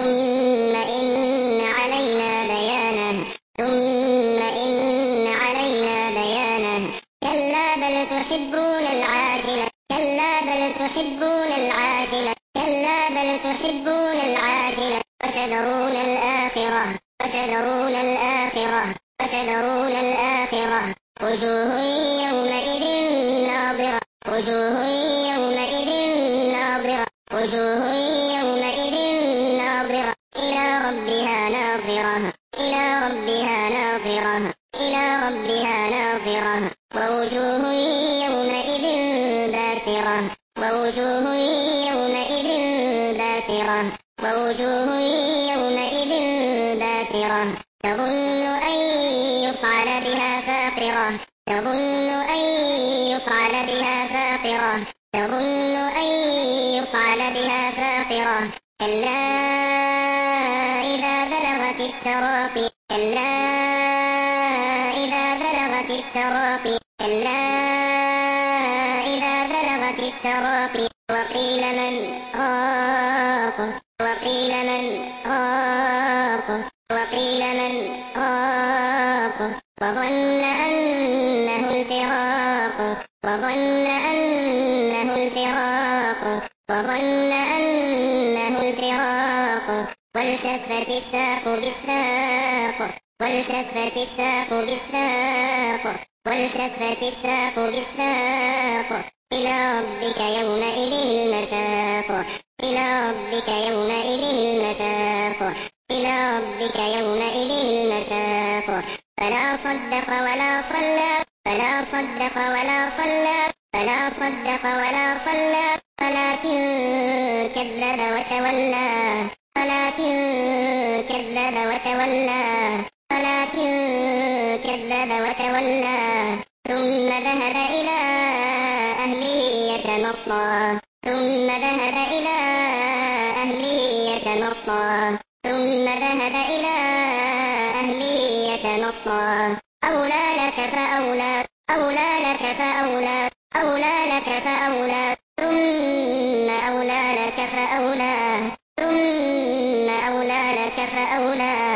ثم إن علينا بيانه ثم إن علينا بيانه كلا بل تحبون العاجلة كلا بل تحبون العاجلة كلا بل تحبون العاجلة وتذرون الآخرة وتذرون الآخرة وتذرون الآخرة وجوه يومئذ ناظرة وجوه يومئذ ناظرة وجوه يومئذ ناظرة إلى ربها ناظرة إلى ربها ناظرة إلى ربها ناظرة ووجوه يومئذ باسرة ووجوه يومئذ باسرة ووجوه يومئذ باسرة تظن أن يفعل بها فاقرة تظن أن يفعل بها فاقرة تظن أن يفعل بها فاقرة كلا إذا بلغت التراقي كلا إذا بلغت التراقي كلا إذا بلغت التراقي وقيل من راق وقيل من راق وقيل من راق وظن أنه الفراق وظن أنه الفراق وظن أنه الفراق والتفت الساق بالساق والتفت الساق بالساق والتفت الساق بالساق إلى ربك يومئذ المساق إلى ربك يومئذ المساق إلى ربك يومئذ المساق فلا صدق ولا صلى فلا صدق ولا صلى فلا صدق ولا صلى ولكن كذب وتولى ولكن كذب وتولى ولكن كذب وتولى ثم ذهب إلى أهله يتمطى ثم ذهب إلى أهله يتمطى ثم ذهب إلى أهله يتمطى أولى لك فأولى أولى لك فأولى أولى لك فأولى ثم أولى لك فأولى ثم أولى لك فأولى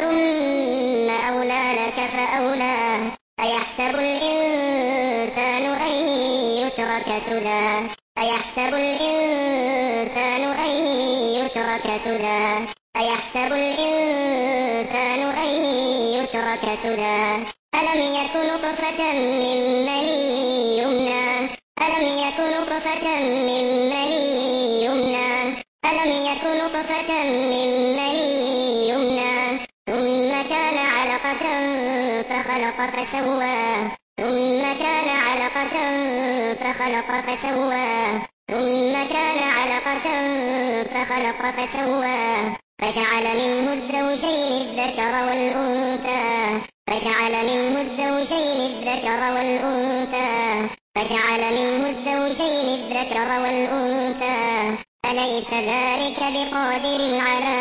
ثم أولى لك فأولى أيحسب الإنسان أن يترك سدى أيحسب الإنسان أن يترك سدى أيحسب الإنسان أن يترك سدى ألم يك نطفة من مني يمنى ألم يك نطفة من مني يمنى ألم يك نطفة من مني يمنى ثم كان علقة فخلق فسوى ثم كان علقة فخلق فسوى ثم كان علقة فخلق فسوى فجعل منه الزوجين الذكر والأنثى فجعل منه الزوجين الذكر والأنثى فجعل منه الزوجين الذكر والأنثى أليس ذلك بقادر على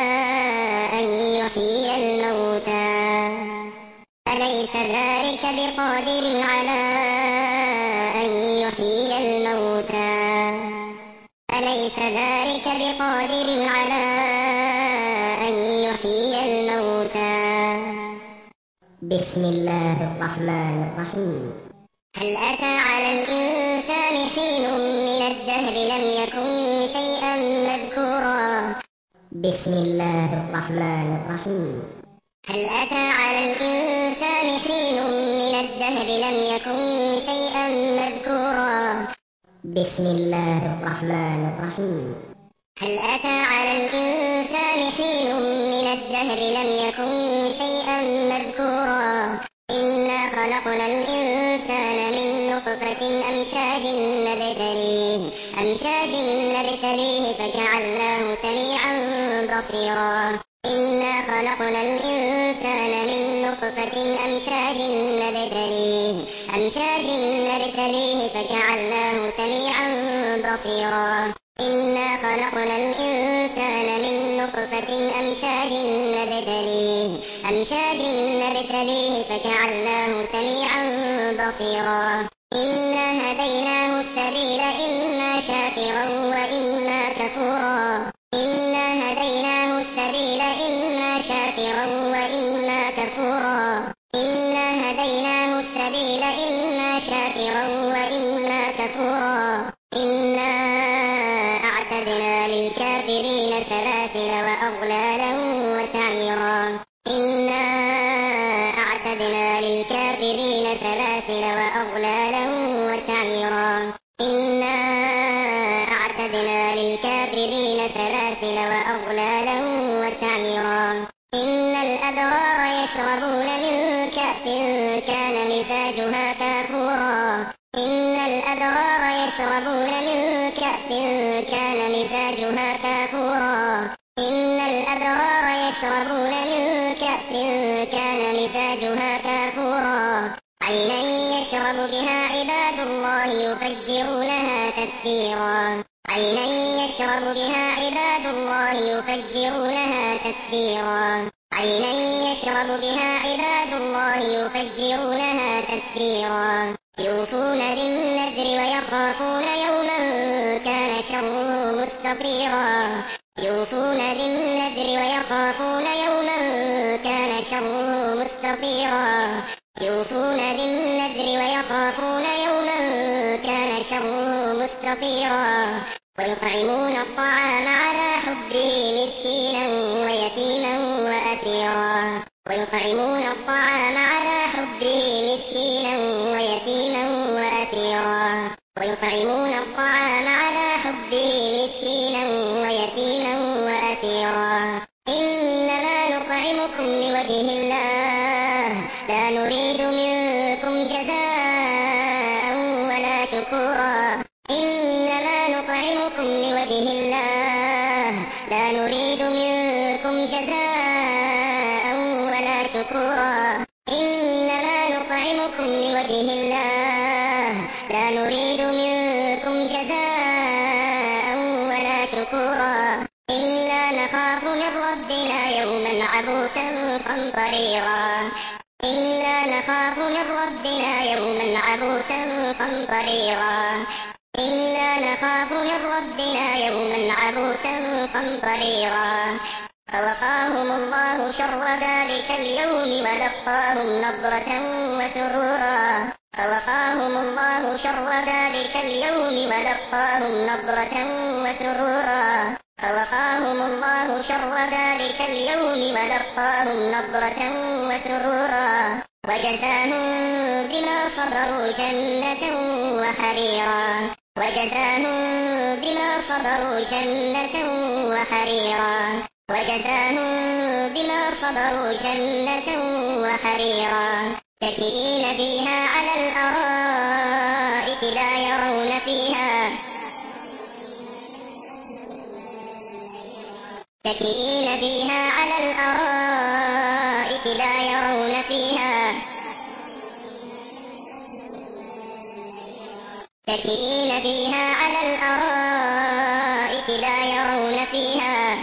أن يحيي الموتى أليس ذلك بقادر على أن يحيي الموتى أليس ذلك بقادر على أن يحيي الموتى بسم الله الرحمن الرحيم هل أتى على الإنسان حين من الدهر لم يكن شيئا مذكورا بسم الله الرحمن الرحيم هل أتى على الإنسان حين من الدهر لم يكن شيئا مذكورا بسم الله الرحمن الرحيم هل أتى على الإنسان حين من الدهر لم يكن شيئا مذكورا إنا خلقنا الإنسان من نطفة أمشاج نبتليه أمشاج نبتليه فجعلناه سميعا بصيرا إنا خلقنا الإنسان من نطفة أمشاج نبتليه أمشاج نبتليه فجعلناه سميعا بصيرا إنا خلقنا الإنسان من نطفة أمشاج نبتليه أمشاج نبتليه فجعلناه سميعا بصيرا إنا هديناه السبيل إما شاكرا وإما كفورا إنا هديناه السبيل إما شاكرا وإما كفورا إنا هديناه السبيل إما شاكرا وإما كفورا إنا أعتدنا للكافرين سلاسل وأغلالا وسعيرا إنا أعتدنا للكافرين سلاسل وأغلالا وسعيرا إنا أعتدنا للكافرين سلاسل وأغلالا وسعيرا إن الأبرار يشربون من كأس كان مزاجها كافورا إن الأبرار يشربون من كأس كان مزاجها كافورا إن الأبرار يشربون من كأس كان مزاجها كافورا عينا يشرب بها عباد الله يفجرونها تفجيرا عينا يشرب بها عباد الله يفجرونها تفجيرا عينا يشرب بها عباد الله يفجرونها تفجيرا يوفون بالنذر ويخافون يوما كان شره مستطيرا يوفون بالنذر ويخافون يوما كان شره مستطيرا يوفون بالنذر ويخافون يوما كان شره مستطيرا ويطعمون الطعام على حبه مسكينا ويتيما وأسيرا ويطعمون الطعام على حبه مسكينا ويتيما وأسيرا ويطعمون الطعام على حبه مسكينا ويتيما وأسيرا إنما نطعمكم لوجه الله لا نريد منكم جزاء ولا شكورا إنما نطعمكم لوجه الله لا نريد منكم جزاء ولا شكورا إنما نطعمكم لوجه الله لا نريد منكم جزاء ولا شكورا إنا نخاف من ربنا يوما عبوسا قمطريرا إنا نخاف من ربنا يوما عبوسا قمطريرا إنا نخاف من ربنا يوما عبوسا قمطريرا فوقاهم الله شر ذلك اليوم ولقاهم نضرة وسرورا فوقاهم الله شر ذلك اليوم ولقاهم نضرة وسرورا فوقاهم الله شر ذلك اليوم ولقاهم نضرة وسرورا وجزاهم بما صبروا جنة وحريرا وجزاهم بما صبروا جنة وحريرا وجزاهم بما صبروا جنة وحريرا متكئين فيها على الأرائك لا يرون فيها متكئين فيها على الأرائك لا يرون فيها متكئين فيها على الأرائك لا يرون فيها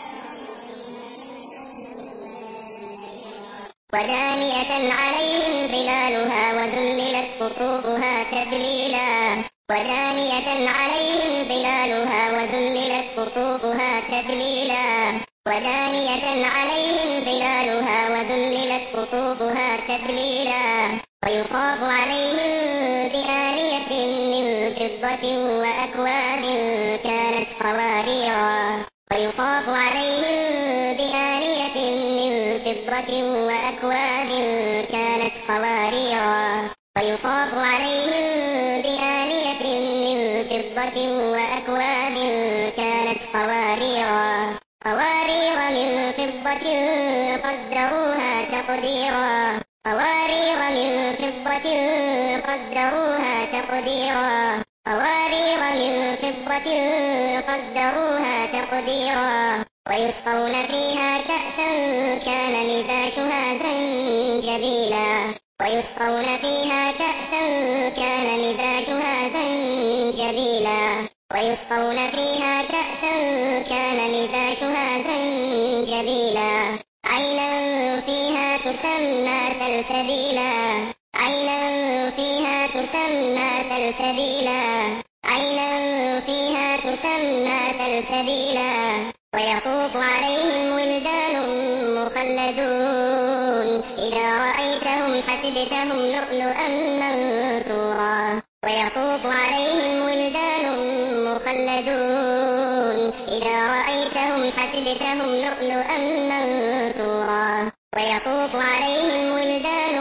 ودانية عليهم ظلالها وذللت قطوفها تذليلا ودانية عليهم ظلالها وذللت قطوفها تذليلا ودانية عليهم ظلالها وذللت قطوفها تذليلا ويطاف عليهم بآنية من فضة وأكواب كانت قواريرا ويطاف عليهم بآنية من فضة وأكواب كانت قواريرا ويطاف عليهم بآنية من فضة وأكواب كانت قواريرا قوارير من فضة قدروها تقديرا قوارير من فضة قدروها تقديرا قوارير من فضة قدروها تقديرا ويسقون فيها كأسا كان مزاجها زنجبيلا ويسقون فيها كأسا كان مزاجها زنجبيلا ويسقون فيها كأسا كان مزاجها زنجبيلا عينا فيها تسمى سلسبيلا عينا فيها تسمى سلسبيلا عينا فيها تسمى سلسبيلا ويطوف عليهم ولدان مخلدون إذا رأيتهم حسبتهم لؤلؤا منثورا ويطوف عليهم ولدان مخلدون إذا رأيتهم حسبتهم لؤلؤا منثورا ويطوف عليهم ولدان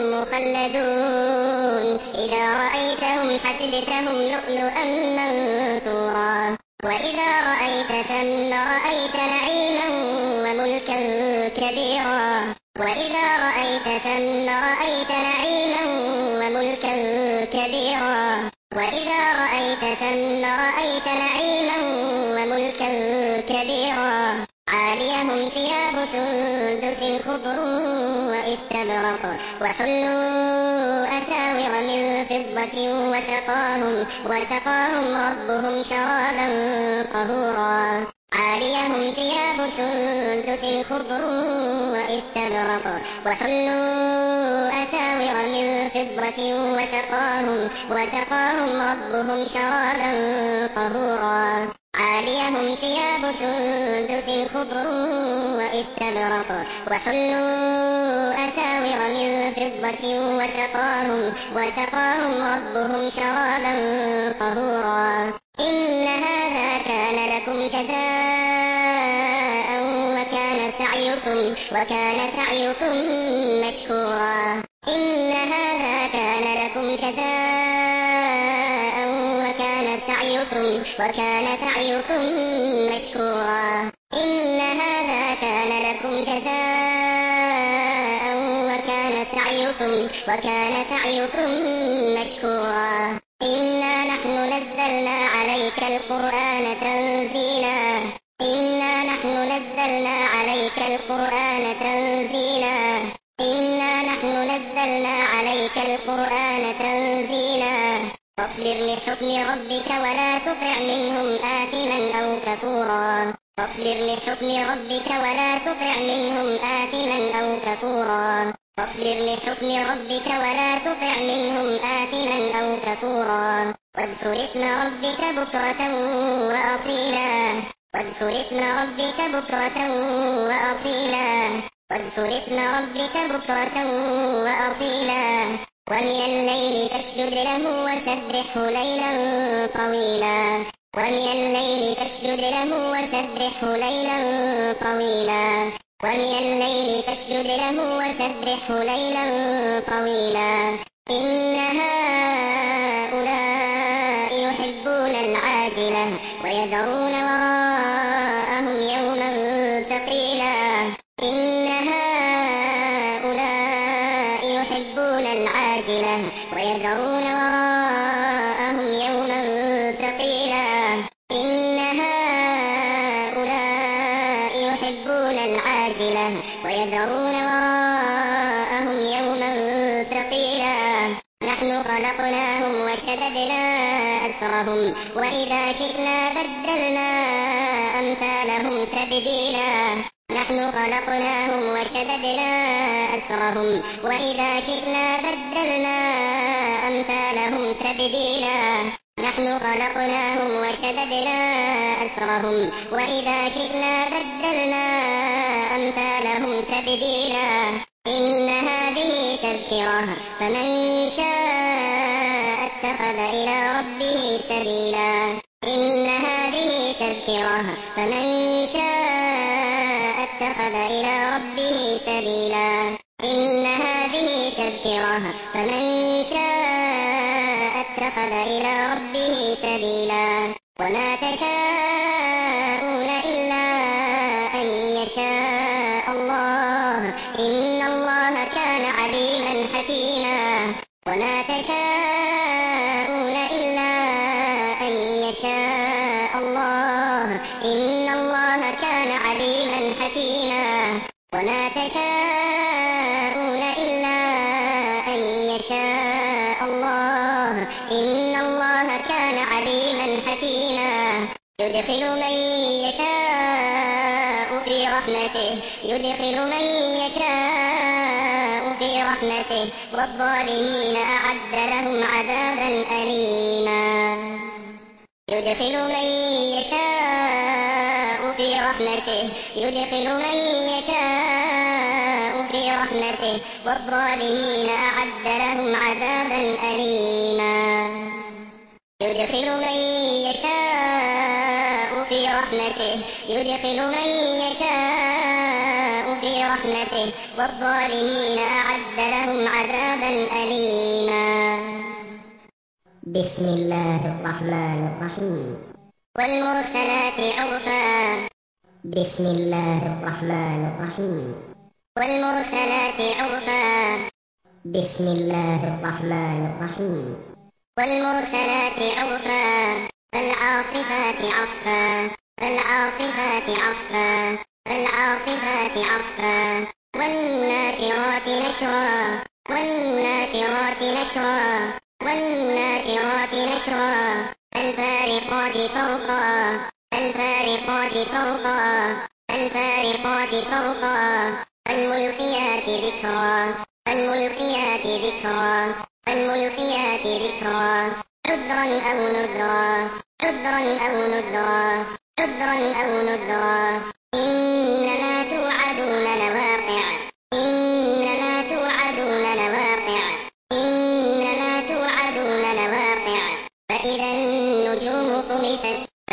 مخلدون إذا رأيتهم حسبتهم لؤلؤا منثورا وإذا رأيت ثم رأيت نعيما وملكا كبيرا وإذا رأيت ثم رأيت نعيما وملكا كبيرا وإذا رأيت ثم رأيت نعيما وملكا كبيرا عاليهم ثياب سندس خضر واستبرق وحلوا أساور من فضة وسقاهم وسقاهم ربهم شرابا طهورا عاليهم ثياب سندس خضر واستبرق وحلوا أساور من فضة وسقاهم وسقاهم ربهم شرابا طهورا عاليهم ثياب سندس خضر واستبرق وحلوا أساور من فضة وسقاهم وسقاهم ربهم شرابا طهورا إن هذا كان لكم جزاء وكان سعيكم وكان سعيكم مشكورا إن هذا كان لكم جزاء وكان سعيكم وكان سعيكم مشكورا إن هذا كان لكم جزاء وكان سعيكم وكان سعيكم مشكورا إنا نحن نزلنا عليك القرآن تنزيلا إنا نحن نزلنا عليك القرآن تنزيلا إنا نحن نزلنا عليك القرآن تنزيلا فاصبر لحكم ربك ولا تطع منهم آثما أو كفورا فاصبر لحكم ربك ولا تطع منهم آثما أو كفورا فاصبر لحكم ربك ولا تطع منهم آثما أو كفورا واذكر اسم ربك بكرة وأصيلا واذكر اسم ربك بكرة وأصيلا واذكر اسم ربك بكرة وأصيلا ومن الليل فاسجد له وسبحه ليلا طويلا ومن الليل فاسجد له وسبحه ليلا طويلا ومن الليل فاسجد له وسبحه ليلا طويلا إن هؤلاء يحبون العاجلة ويذرون وراءهم يوما ثقيلا إن هؤلاء يحبون العاجلة ويذرون وراءهم يوما ثقيلا إن هؤلاء يحبون العاجلة ويذرون وراءهم يوما ثقيلا نحن خلقناهم وشددنا أسرهم وإذا شئنا بدلنا أمثالهم تبديلا نحن خلقناهم وشددنا أسرهم وإذا شئنا بدلنا أمثالهم تبديلا نحن خلقناهم وشددنا أسرهم وإذا شئنا بدلنا أمثالهم تبديلا إن هذه تذكرة فمن شاء اتخذ إلى ربه سبيلا إن هذه تذكرة فمن شاء اتخذ إلى ربه سبيلا إن هذه تذكرة فمن شاء اتخذ إلى ربه سبيلا وما تشاءون إلا أن يشاء الله إن الله كان عليما حكيما وما تشاءون إلا أن يشاء الله إن الله كان عليما حكيما وما تشاءون إلا أن يشاء الله إن الله كان عليما حكيما يدخل من يشاء في رحمته يدخل من يشاء في رحمته والظالمين أعد لهم عذابا أليما يدخل من يشاء في رحمته يدخل من يشاء في رحمته والظالمين أعد لهم عذابا أليما يدخل من يشاء في رحمته يدخل من يشاء في رحمته والظالمين أعد لهم عذابا أليما بسم الله الرحمن الرحيم والمرسلات عرفا بسم الله الرحمن الرحيم والمرسلات عرفا بسم الله الرحمن الرحيم والمرسلات عرفا فالعاصفات عصفا فالعاصفات عصفا فالعاصفات عصفا والناشرات نشرا والناشرات نشرا والناشرات نشرا فالفارقات فرقا فالفارقات فرقا فالفارقات فرقا فالملقيات ذكرا فالملقيات ذكرا فالملقيات ذكرا عذرا أو نذرا عذرا أو نذرا عذرا أو نذرا إنما توعدون لواقع إنما توعدون لواقع إنما توعدون لواقع فإذا النجوم طمست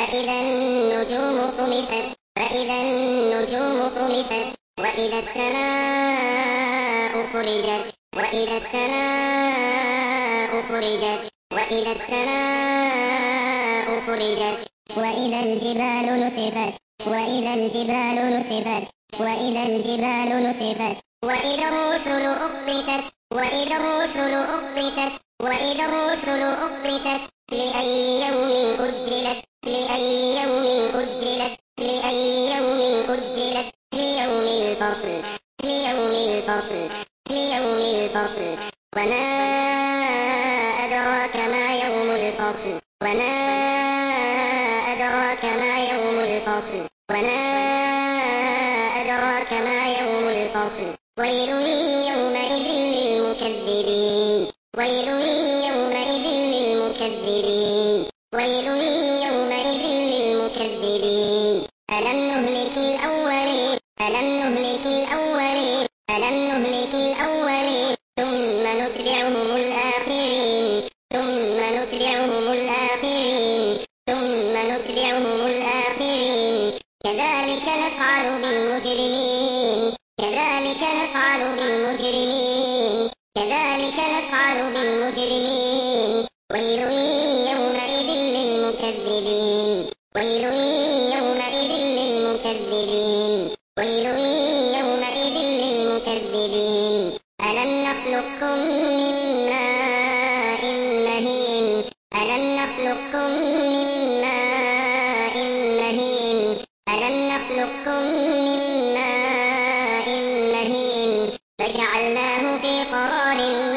فإذا النجوم طمست فإذا النجوم طمست وإذا السماء فرجت وإذا السماء فرجت وإذا السماء فرجت وإذا الجبال نسفت وإذا الجبال نسفت وإذا الجبال نسفت وإذا الرسل أقتت وإذا الرسل أقتت وإذا الرسل أقتت لأي يوم أجلت لأي يوم أجلت لأي يوم أجلت ليوم الفصل ليوم الفصل ليوم الفصل وما أدراك ما يوم الفصل وما أدراك ما يوم الفصل وما أدراك ما يوم الفصل ويل يومئذ للمكذبين ويل يومئذ للمكذبين ويل يومئذ للمكذبين ألم نهلك الأولين ألم نهلك الأولين ألم نهلك الأولين ثم نتبعهم الآخرين ثم نتبعهم الآخرين ثم نتبعهم الآخرين كذلك نفعل بالمجرمين كذلك نفعل بالمجرمين كذلك نفعل بالمجرمين ويل يومئذ للمكذبين ويل يومئذ للمكذبين ويل يومئذ للمكذبين ألم نخلقكم من ماء مهين ألم نخلقكم من ماء مهين ألم نخلقكم من ماء مهين فجعلناه في قرار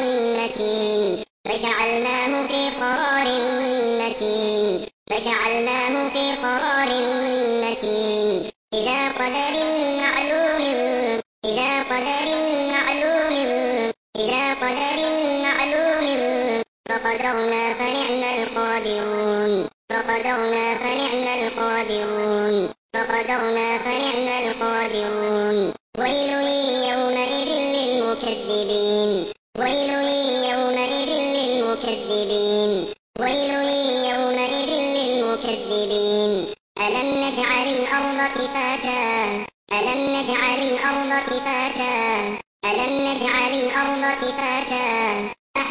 مكين فجعلناه في قرار مكين فجعلناه في قرار مكين إلى قدر معلوم إلى قدر معلوم إلى قدر معلوم فقدرنا فنعم القادرون فقدرنا فنعم القادرون فقدرنا فنعم القادرون ويل يومئذ للمكذبين ويل يومئذ للمكذبين ويل يومئذ للمكذبين ألم نجعل الأرض كفاتا ألم نجعل الأرض كفاتا ألم نجعل الأرض كفاتا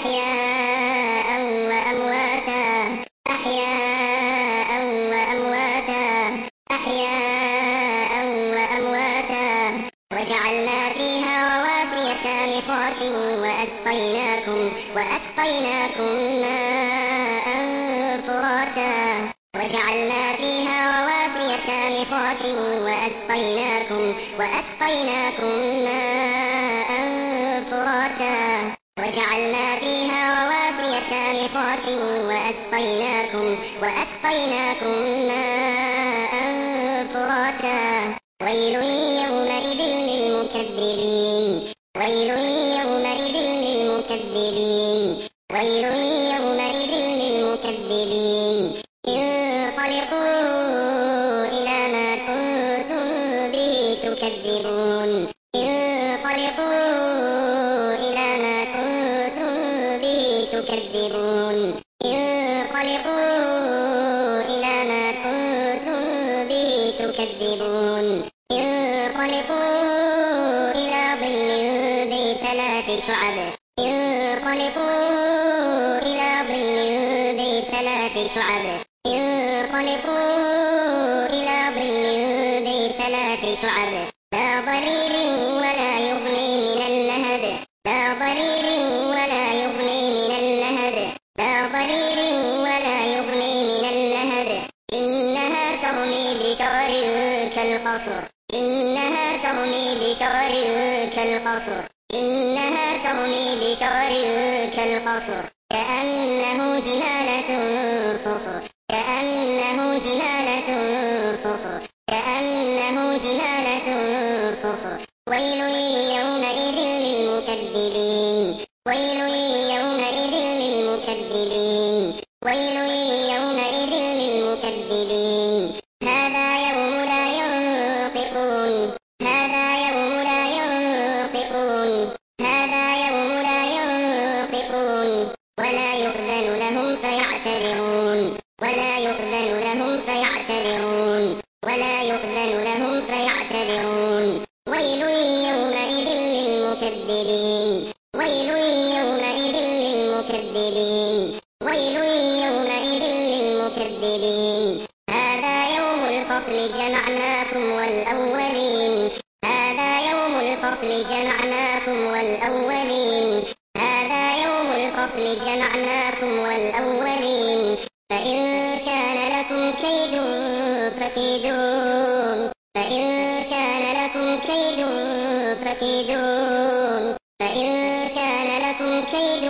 أحياء وأمواتا أحياء وأمواتا أحياء وأمواتا وجعلنا فيها رواسي شامخات وأسقيناكم وأسقيناكم ماء فراتا وجعلنا فيها رواسي شامخات وأسقيناكم وأسقيناكم ماء فراتا وجعلنا فيها رواسي شامخات وأسقيناكم وأسقيناكم ماء فراتا ويل يومئذ للمكذبين ويل يومئذ للمكذبين ويل يومئذ للمكذبين انطلقوا إلى ما كنتم به تكذبون انطلقوا إلى ما كنتم به تكذبون انطلقوا إلى ما كنتم به تكذبون انطلقوا إلى ظل ذي ثلاث شعب انطلقوا إلى ظل ذي ثلاث شعب انطلقوا إلى ظل ذي ثلاث شعب لا ضرير ولا يغني من اللهب لا ضرير ولا يغني من اللهب لا ضرير ولا يغني من اللهب إنها ترمي بشرر كالقصر إنها ترمي بشرر كالقصر إنها ترمي بشرر كالقصر كأنه جمالة صفر كأنه جمالة صفر كأنه جمالة صفر ويل يومئذ للمكذبين ويل يومئذ للمكذبين ويل يومئذ للمكذبين هذا يوم لا ينطقون هذا يوم لا ينطقون هذا يوم لا ينطقون ولا يؤذن لهم فيعتذرون ولا يؤذن لهم فيعتذرون الفصل جمعناكم والأولين هذا يوم الفصل جمعناكم والأولين هذا يوم الفصل جمعناكم والأولين فإن كان لكم كيد فكيدون فإن كان لكم كيد فكيدون فإن كان لكم كيد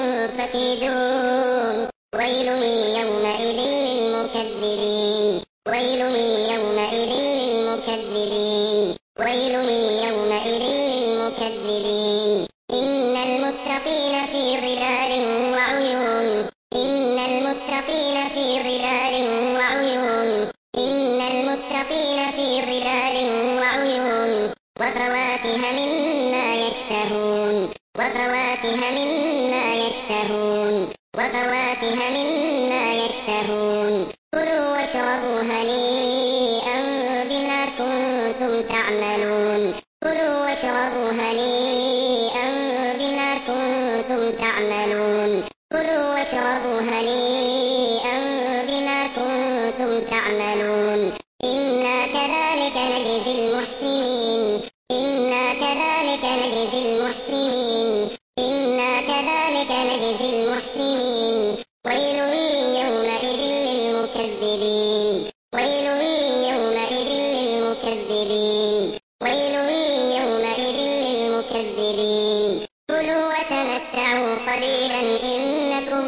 فكيدون ويل يومئذ للمكذبين ويل يومئذ للمكذبين ويل يومئذ للمكذبين إن المتقين في ظلال وعيون إن المتقين في ظلال وعيون إن المتقين في ظلال وعيون وفواكه مما يشتهون وفواكه مما يشتهون وفواكه مما يشتهون كلوا واشربوا هنيئا بما كنتم تعملون كلوا واشربوا هنيئا بما كنتم تعملون كلوا واشربوا هنيئا بما كنتم تعملون إنا كذلك نجزي المحسنين إنا كذلك نجزي المحسنين إنا كذلك نجزي المحسنين ويل يومئذ للمكذبين ويل يومئذ للمكذبين ويل يومئذ للمكذبين كلوا وتمتعوا قليلا إنكم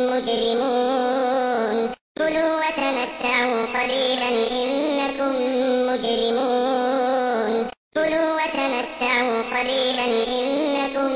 مجرمون كلوا وتمتعوا قليلا إنكم مجرمون كلوا وتمتعوا قليلا إنكم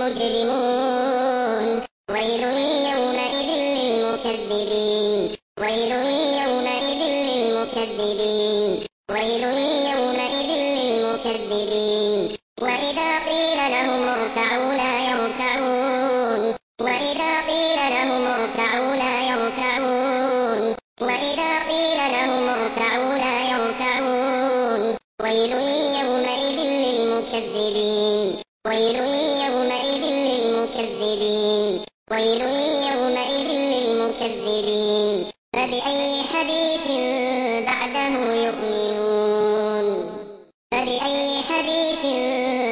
مجرمون ويل يومئذ للمكذبين ويل يومئذ للمكذبين ويل يومئذ للمكذبين وإذا قيل لهم اركعوا لا يركعون وإذا قيل لهم اركعوا لا يركعون وإذا قيل لهم اركعوا لا يركعون ويل يومئذ للمكذبين ويل يومئذ للمكذبين ويل يومئذ للمكذبين فبأي حديث بعده يؤمنون فبأي حديث